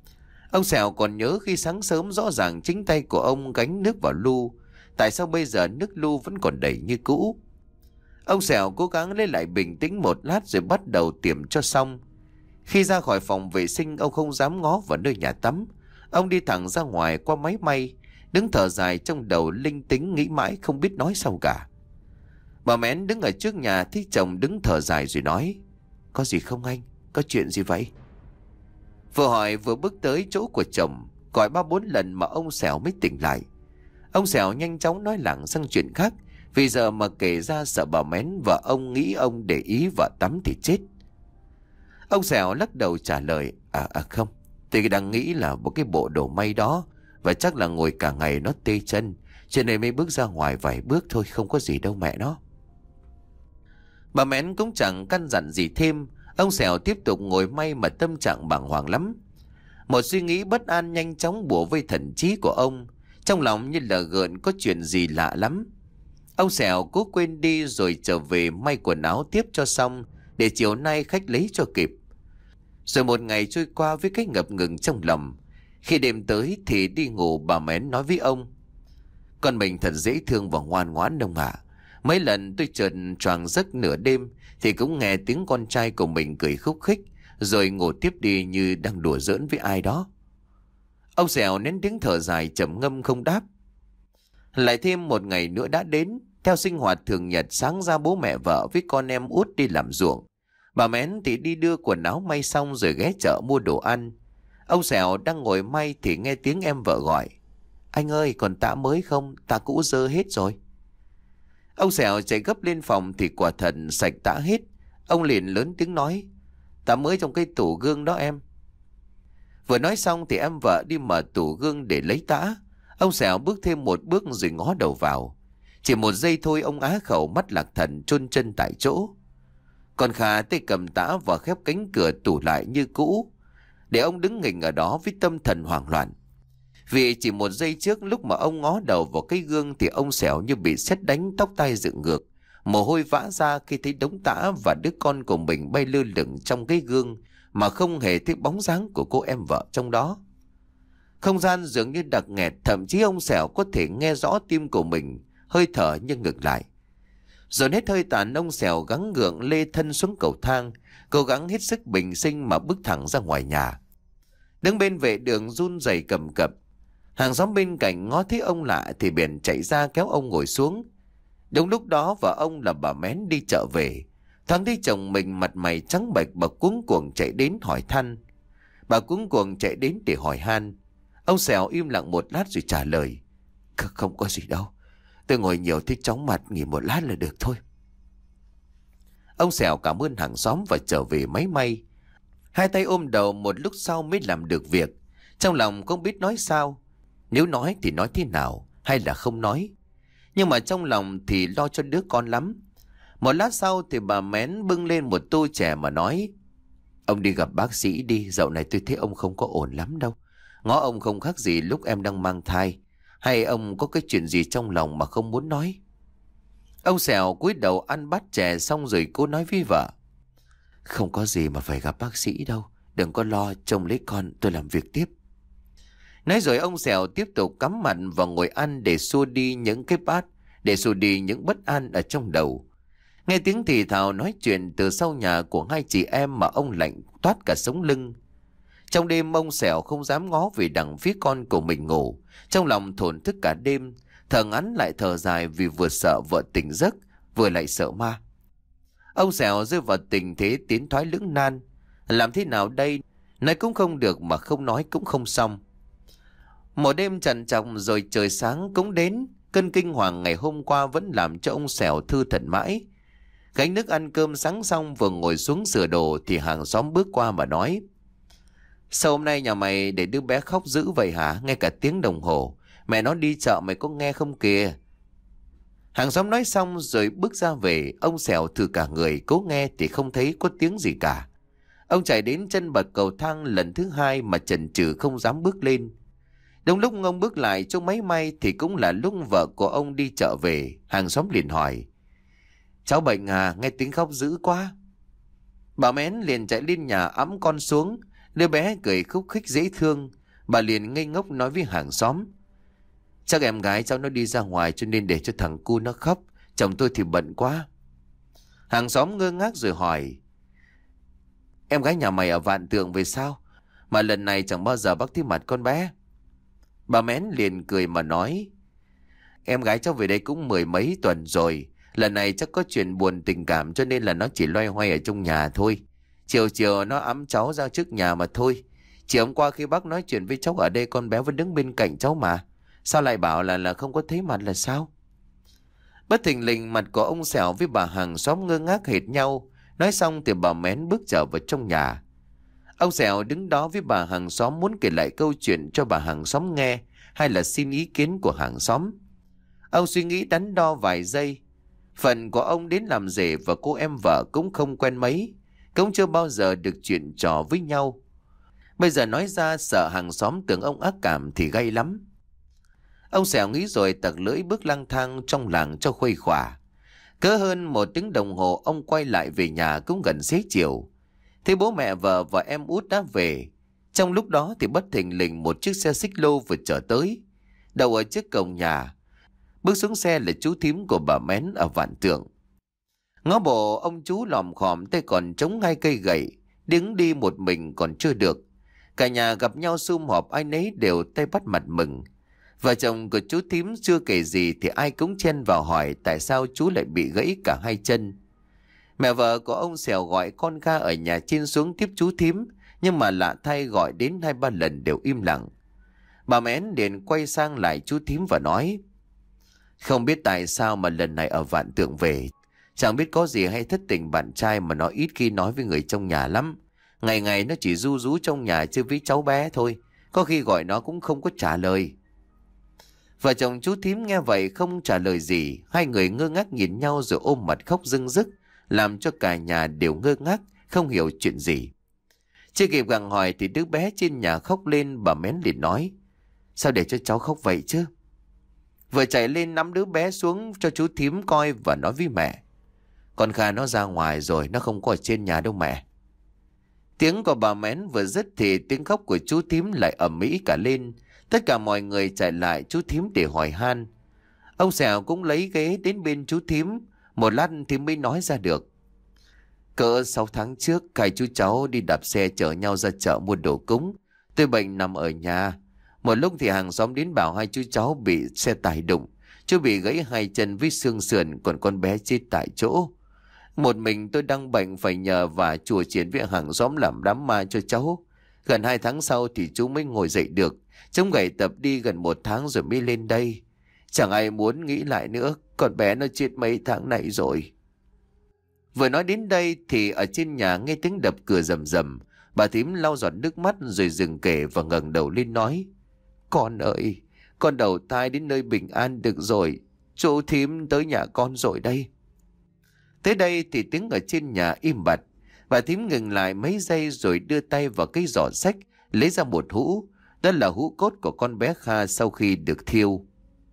Ông Sẹo còn nhớ khi sáng sớm rõ ràng chính tay của ông gánh nước vào lu, tại sao bây giờ nước lu vẫn còn đầy như cũ. Ông Sẹo cố gắng lấy lại bình tĩnh một lát rồi bắt đầu tiệm cho xong. Khi ra khỏi phòng vệ sinh, ông không dám ngó vào nơi nhà tắm. Ông đi thẳng ra ngoài qua máy may, đứng thở dài trong đầu linh tính nghĩ mãi không biết nói sao cả. Bà Mén đứng ở trước nhà thấy chồng đứng thở dài rồi nói: "Có gì không anh? Có chuyện gì vậy?" Vừa hỏi vừa bước tới chỗ của chồng, gọi ba bốn lần mà ông Sẹo mới tỉnh lại. Ông Sẹo nhanh chóng nói lảng sang chuyện khác, vì giờ mà kể ra sợ bà Mén và ông nghĩ ông để ý vợ tắm thì chết. Ông Sẹo lắc đầu trả lời: À, à không, tôi đang nghĩ là một cái bộ đồ may đó, và chắc là ngồi cả ngày nó tê chân, cho nên mới bước ra ngoài vài bước thôi, không có gì đâu mẹ nó. Bà Mén cũng chẳng căn dặn gì thêm. Ông Sẹo tiếp tục ngồi may mà tâm trạng bàng hoàng lắm. Một suy nghĩ bất an nhanh chóng bủa vây thần trí của ông, trong lòng như là gợn có chuyện gì lạ lắm. Ông Sẹo cố quên đi rồi trở về may quần áo tiếp cho xong, để chiều nay khách lấy cho kịp. Rồi một ngày trôi qua với cái ngập ngừng trong lòng. Khi đêm tới thì đi ngủ, bà Mén nói với ông: "Con mình thật dễ thương và ngoan ngoãn ông ạ. Mấy lần tôi chợt choàng giấc nửa đêm thì cũng nghe tiếng con trai của mình cười khúc khích, rồi ngủ tiếp đi như đang đùa giỡn với ai đó." Ông Sẹo nén tiếng thở dài trầm ngâm không đáp. Lại thêm một ngày nữa đã đến. Theo sinh hoạt thường nhật, sáng ra bố mẹ vợ với con em út đi làm ruộng. Bà Mén thì đi đưa quần áo may xong rồi ghé chợ mua đồ ăn. Ông Sẹo đang ngồi may thì nghe tiếng em vợ gọi: "Anh ơi, còn tã mới không? Tã cũ dơ hết rồi." Ông Sẹo chạy gấp lên phòng thì quả thật sạch tã hết. Ông liền lớn tiếng nói: "Tã mới trong cái tủ gương đó em." Vừa nói xong thì em vợ đi mở tủ gương để lấy tã. Ông Sẹo bước thêm một bước rồi ngó đầu vào. Chỉ một giây thôi ông á khẩu mắt lạc thần chôn chân tại chỗ. Còn Kha tay cầm tã và khép cánh cửa tủ lại như cũ, để ông đứng nghỉnh ở đó với tâm thần hoảng loạn. Vì chỉ một giây trước lúc mà ông ngó đầu vào cái gương thì ông Sẹo như bị sét đánh, tóc tai dựng ngược, mồ hôi vã ra khi thấy đống tã và đứa con của mình bay lơ lửng trong cái gương mà không hề thấy bóng dáng của cô em vợ trong đó. Không gian dường như đặc nghẹt, thậm chí ông Sẹo có thể nghe rõ tim của mình hơi thở nhưng ngược lại. Rồi hết hơi tàn, ông Sẹo gắng gượng lê thân xuống cầu thang, cố gắng hết sức bình sinh mà bước thẳng ra ngoài nhà. Đứng bên vệ đường run rẩy cầm cập. Hàng xóm bên cạnh ngó thấy ông lạ thì bèn chạy ra kéo ông ngồi xuống. Đúng lúc đó vợ ông là bà Mén đi chợ về. Thoáng thấy chồng mình mặt mày trắng bệch, bà cuống cuồng chạy đến hỏi thăm. Bà cuống cuồng chạy đến để hỏi han. Ông Sèo im lặng một lát rồi trả lời: Không có gì đâu. Tôi ngồi nhiều thích chóng mặt, nghỉ một lát là được thôi. Ông Sèo cảm ơn hàng xóm và trở về máy may. Hai tay ôm đầu một lúc sau mới làm được việc. Trong lòng không biết nói sao. Nếu nói thì nói thế nào, hay là không nói. Nhưng mà trong lòng thì lo cho đứa con lắm. Một lát sau thì bà Mén bưng lên một tô chè mà nói: Ông đi gặp bác sĩ đi, dạo này tôi thấy ông không có ổn lắm đâu. Ngó ông không khác gì lúc em đang mang thai. Hay ông có cái chuyện gì trong lòng mà không muốn nói? Ông Sèo cúi đầu ăn bát chè xong rồi cố nói với vợ: Không có gì mà phải gặp bác sĩ đâu. Đừng có lo, trông lấy con, tôi làm việc tiếp. Nói rồi ông Sèo tiếp tục cắm mặt vào ngồi ăn để xua đi những cái bát, để xua đi những bất an ở trong đầu. Nghe tiếng thì thào nói chuyện từ sau nhà của hai chị em mà ông lạnh toát cả sống lưng. Trong đêm ông Sèo không dám ngó về đằng phía con của mình ngủ. Trong lòng thổn thức cả đêm, thở ngắn lại thở dài vì vừa sợ vợ tỉnh giấc, vừa lại sợ ma. Ông Sèo rơi vào tình thế tiến thoái lưỡng nan. Làm thế nào đây? Nói cũng không được mà không nói cũng không xong. Một đêm trằn trọc rồi trời sáng cũng đến. Cơn kinh hoàng ngày hôm qua vẫn làm cho ông Sèo thư thẩn mãi. Gánh nước ăn cơm sáng xong vừa ngồi xuống sửa đồ thì hàng xóm bước qua mà nói: Sao hôm nay nhà mày để đứa bé khóc dữ vậy hả? Ngay cả tiếng đồng hồ. Mẹ nó đi chợ mày có nghe không kìa? Hàng xóm nói xong rồi bước ra về. Ông Sèo thử cả người cố nghe thì không thấy có tiếng gì cả. Ông chạy đến chân bậc cầu thang lần thứ hai mà chần chừ không dám bước lên. Đúng lúc ông bước lại chỗ máy may thì cũng là lúc vợ của ông đi chợ về. Hàng xóm liền hỏi: Cháu bệnh à? Nghe tiếng khóc dữ quá. Bà Mén liền chạy lên nhà ẵm con xuống. Đứa bé cười khúc khích dễ thương. Bà liền ngây ngốc nói với hàng xóm: Chắc em gái cháu nó đi ra ngoài cho nên để cho thằng cu nó khóc. Chồng tôi thì bận quá. Hàng xóm ngơ ngác rồi hỏi: Em gái nhà mày ở Vạn Tường về sao? Mà lần này chẳng bao giờ bác thấy mặt con bé. Bà Mén liền cười mà nói: Em gái cháu về đây cũng mười mấy tuần rồi. Lần này chắc có chuyện buồn tình cảm cho nên là nó chỉ loay hoay ở trong nhà thôi. Chiều chiều nó ẵm cháu ra trước nhà mà thôi. Chiều hôm qua khi bác nói chuyện với cháu ở đây con bé vẫn đứng bên cạnh cháu mà. Sao lại bảo là là không có thấy mặt là sao? Bất thình lình mặt của ông Sèo với bà hàng xóm ngơ ngác hệt nhau. Nói xong thì bà Mén bước trở vào trong nhà. Ông Sèo đứng đó với bà hàng xóm muốn kể lại câu chuyện cho bà hàng xóm nghe hay là xin ý kiến của hàng xóm. Ông suy nghĩ đắn đo vài giây. Phần của ông đến làm rể và cô em vợ cũng không quen mấy, cũng chưa bao giờ được chuyện trò với nhau. Bây giờ nói ra sợ hàng xóm tưởng ông ác cảm thì gay lắm. Ông Sèo nghĩ rồi tặc lưỡi bước lang thang trong làng cho khuây khỏa. Cỡ hơn một tiếng đồng hồ ông quay lại về nhà cũng gần xế chiều. Thấy bố mẹ vợ và em út đã về. Trong lúc đó thì bất thình lình một chiếc xe xích lô vừa chở tới, đậu ở trước cổng nhà. Bước xuống xe là chú thím của bà Mén ở Vạn Tường. Ngó bộ ông chú lòm khòm tay còn chống hai cây gậy, đứng đi một mình còn chưa được. Cả nhà gặp nhau sum họp ai nấy đều tay bắt mặt mừng. Vợ chồng của chú thím chưa kể gì thì ai cũng chen vào hỏi tại sao chú lại bị gãy cả hai chân. Mẹ vợ của ông Sèo gọi con Kha ở nhà trên xuống tiếp chú thím, nhưng mà lạ thay gọi đến hai ba lần đều im lặng. Bà Mén liền quay sang lại chú thím và nói: Không biết tại sao mà lần này ở Vạn Tường về, chẳng biết có gì hay thất tình bạn trai mà nó ít khi nói với người trong nhà lắm. Ngày ngày nó chỉ ru rú trong nhà chơi với cháu bé thôi, có khi gọi nó cũng không có trả lời. Vợ chồng chú thím nghe vậy không trả lời gì. Hai người ngơ ngác nhìn nhau rồi ôm mặt khóc rưng rức, làm cho cả nhà đều ngơ ngác, không hiểu chuyện gì. Chưa kịp gặng hỏi thì đứa bé trên nhà khóc lên. Bà Mén liền nói: Sao để cho cháu khóc vậy chứ? Vừa chạy lên nắm đứa bé xuống cho chú thím coi và nói với mẹ: Con Kha nó ra ngoài rồi, nó không có ở trên nhà đâu mẹ. Tiếng của bà Mén vừa dứt thì tiếng khóc của chú thím lại ầm ĩ cả lên. Tất cả mọi người chạy lại chú thím để hỏi han. Ông Sèo cũng lấy ghế đến bên chú thím. Một lát thì mới nói ra được: Cỡ sáu tháng trước, hai chú cháu đi đạp xe chở nhau ra chợ mua đồ cúng. Tôi bệnh nằm ở nhà. Một lúc thì hàng xóm đến bảo hai chú cháu bị xe tải đụng. Chú bị gãy hai chân với xương sườn, còn con bé chết tại chỗ. Một mình tôi đang bệnh phải nhờ và chùa triển với hàng xóm làm đám ma cho cháu. Gần hai tháng sau thì chú mới ngồi dậy được. Chống gậy tập đi gần một tháng rồi mới lên đây. Chẳng ai muốn nghĩ lại nữa, con bé nó chết mấy tháng này rồi. Vừa nói đến đây thì ở trên nhà nghe tiếng đập cửa rầm rầm. Bà thím lau giọt nước mắt rồi dừng kể và ngẩng đầu lên nói: Con ơi, con đầu thai đến nơi bình an được rồi. Chú thím tới nhà con rồi đây. Tới đây thì tiếng ở trên nhà im bặt. Bà thím ngừng lại mấy giây rồi đưa tay vào cái giỏ xách, lấy ra một hũ. Đó là hũ cốt của con bé Kha sau khi được thiêu.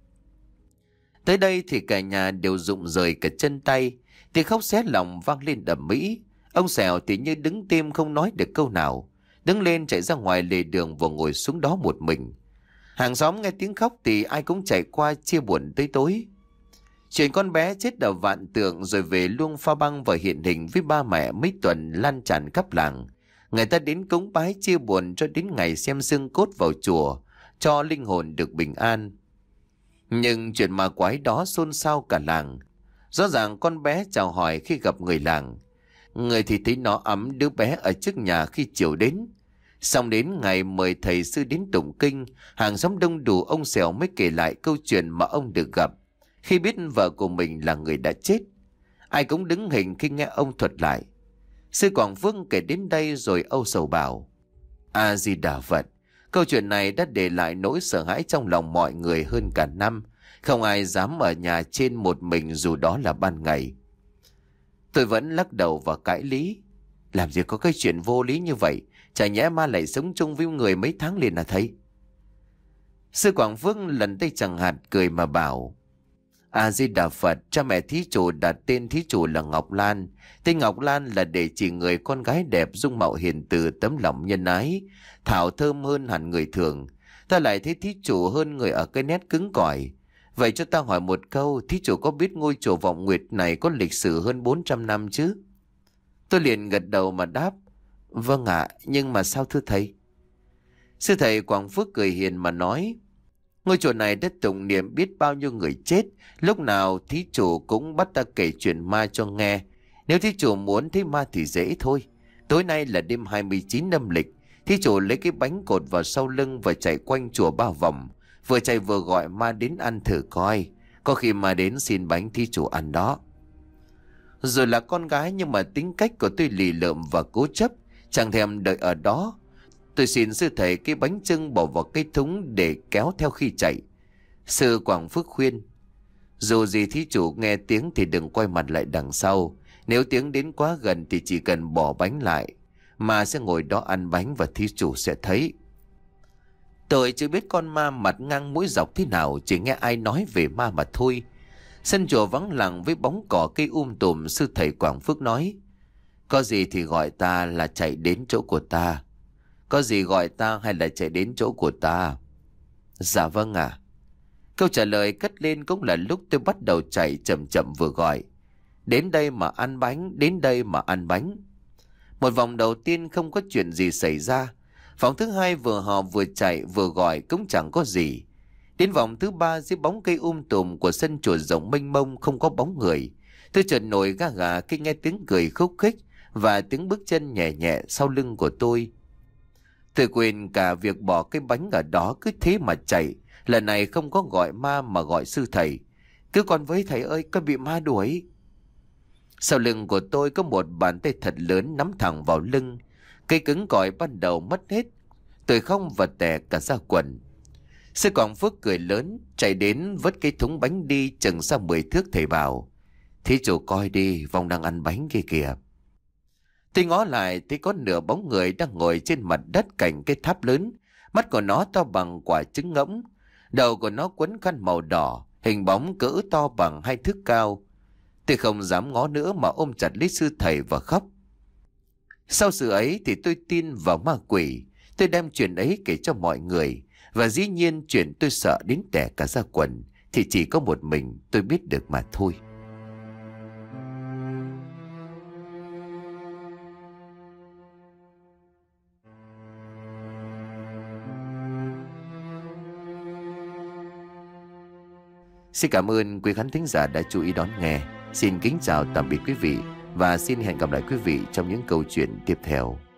Tới đây thì cả nhà đều rụng rời cả chân tay. Tiếng khóc xé lòng vang lên đầm mỹ. Ông Sẹo thì như đứng tim không nói được câu nào. Đứng lên chạy ra ngoài lề đường và ngồi xuống đó một mình. Hàng xóm nghe tiếng khóc thì ai cũng chạy qua chia buồn tới tối. Chuyện con bé chết ở Vạn Tượng rồi về Luông Pha Băng và hiện hình với ba mẹ mấy tuần lan tràn khắp làng. Người ta đến cúng bái chia buồn cho đến ngày xem xương cốt vào chùa, cho linh hồn được bình an. Nhưng chuyện ma quái đó xôn xao cả làng. Rõ ràng con bé chào hỏi khi gặp người làng. Người thì thấy nó ẵm đứa bé ở trước nhà khi chiều đến. Xong đến ngày mời thầy sư đến tụng kinh, hàng xóm đông đủ, ông Sẹo mới kể lại câu chuyện mà ông được gặp khi biết vợ của mình là người đã chết. Ai cũng đứng hình khi nghe ông thuật lại. Sư Quảng Phước kể đến đây rồi âu sầu bảo: A Di Đà Phật. Câu chuyện này đã để lại nỗi sợ hãi trong lòng mọi người hơn cả năm. Không ai dám ở nhà trên một mình dù đó là ban ngày. Tôi vẫn lắc đầu và cãi lý: Làm gì có cái chuyện vô lý như vậy. Chả nhẽ ma lại sống chung với người mấy tháng liền à thầy? Sư Quảng Phước lần tay chẳng hạt cười mà bảo: A Di Đà Phật. Cha mẹ thí chủ đặt tên thí chủ là Ngọc Lan. Tên Ngọc Lan là để chỉ người con gái đẹp, dung mạo hiền từ, tấm lòng nhân ái, thảo thơm hơn hẳn người thường. Ta lại thấy thí chủ hơn người ở cái nét cứng cỏi. Vậy cho ta hỏi một câu, thí chủ có biết ngôi chùa Vọng Nguyệt này có lịch sử hơn bốn trăm năm chứ? Tôi liền gật đầu mà đáp: Vâng ạ, nhưng mà sao thưa thầy? Sư thầy Quảng Phước cười hiền mà nói: Ngôi chùa này đã tụng niệm biết bao nhiêu người chết. Lúc nào thí chủ cũng bắt ta kể chuyện ma cho nghe. Nếu thí chủ muốn thấy ma thì dễ thôi. Tối nay là đêm hai mươi chín âm lịch. Thí chủ lấy cái bánh cột vào sau lưng và chạy quanh chùa ba vòng. Vừa chạy vừa gọi ma đến ăn thử coi. Có khi ma đến xin bánh thí chủ ăn đó. Rồi là con gái nhưng mà tính cách của tôi lì lợm và cố chấp, chẳng thèm đợi ở đó. Tôi xin sư thầy cái bánh chưng bỏ vào cái thúng để kéo theo khi chạy. Sư Quảng Phước khuyên: Dù gì thí chủ nghe tiếng thì đừng quay mặt lại đằng sau. Nếu tiếng đến quá gần thì chỉ cần bỏ bánh lại, mà sẽ ngồi đó ăn bánh và thí chủ sẽ thấy. Tôi chưa biết con ma mặt ngang mũi dọc thế nào, chỉ nghe ai nói về ma mà thôi. Sân chùa vắng lặng với bóng cỏ cây um tùm. Sư thầy Quảng Phước nói: Có gì thì gọi ta là chạy đến chỗ của ta. Có gì gọi ta hay là chạy đến chỗ của ta? Dạ vâng ạ. Câu trả lời cất lên cũng là lúc tôi bắt đầu chạy chậm chậm vừa gọi: Đến đây mà ăn bánh, đến đây mà ăn bánh. Một vòng đầu tiên không có chuyện gì xảy ra. Vòng thứ hai vừa hò vừa chạy vừa gọi cũng chẳng có gì. Đến vòng thứ ba, dưới bóng cây um tùm của sân chùa rộng mênh mông không có bóng người. Tôi chợt nổi ga gà khi nghe tiếng cười khúc khích và tiếng bước chân nhẹ nhẹ sau lưng của tôi. Tôi quên cả việc bỏ cái bánh ở đó, cứ thế mà chạy. Lần này không có gọi ma mà gọi sư thầy: Cứ con với thầy ơi, con bị ma đuổi. Sau lưng của tôi có một bàn tay thật lớn nắm thẳng vào lưng. Cây cứng cỏi ban đầu mất hết. Tôi không vật tè cả ra quần. Sư Quảng Phước cười lớn, chạy đến vứt cái thúng bánh đi chừng xa mười thước. Thầy bảo: Thí chủ coi đi, vong đang ăn bánh kia kìa. Tôi ngó lại thấy có nửa bóng người đang ngồi trên mặt đất cạnh cái tháp lớn. Mắt của nó to bằng quả trứng ngỗng. Đầu của nó quấn khăn màu đỏ, hình bóng cỡ to bằng hai thước cao. Tôi không dám ngó nữa mà ôm chặt lấy sư thầy và khóc. Sau sự ấy thì tôi tin vào ma quỷ. Tôi đem chuyện ấy kể cho mọi người. Và dĩ nhiên chuyện tôi sợ đến tè cả da quần thì chỉ có một mình tôi biết được mà thôi. Xin cảm ơn quý khán thính giả đã chú ý đón nghe. Xin kính chào tạm biệt quý vị và xin hẹn gặp lại quý vị trong những câu chuyện tiếp theo.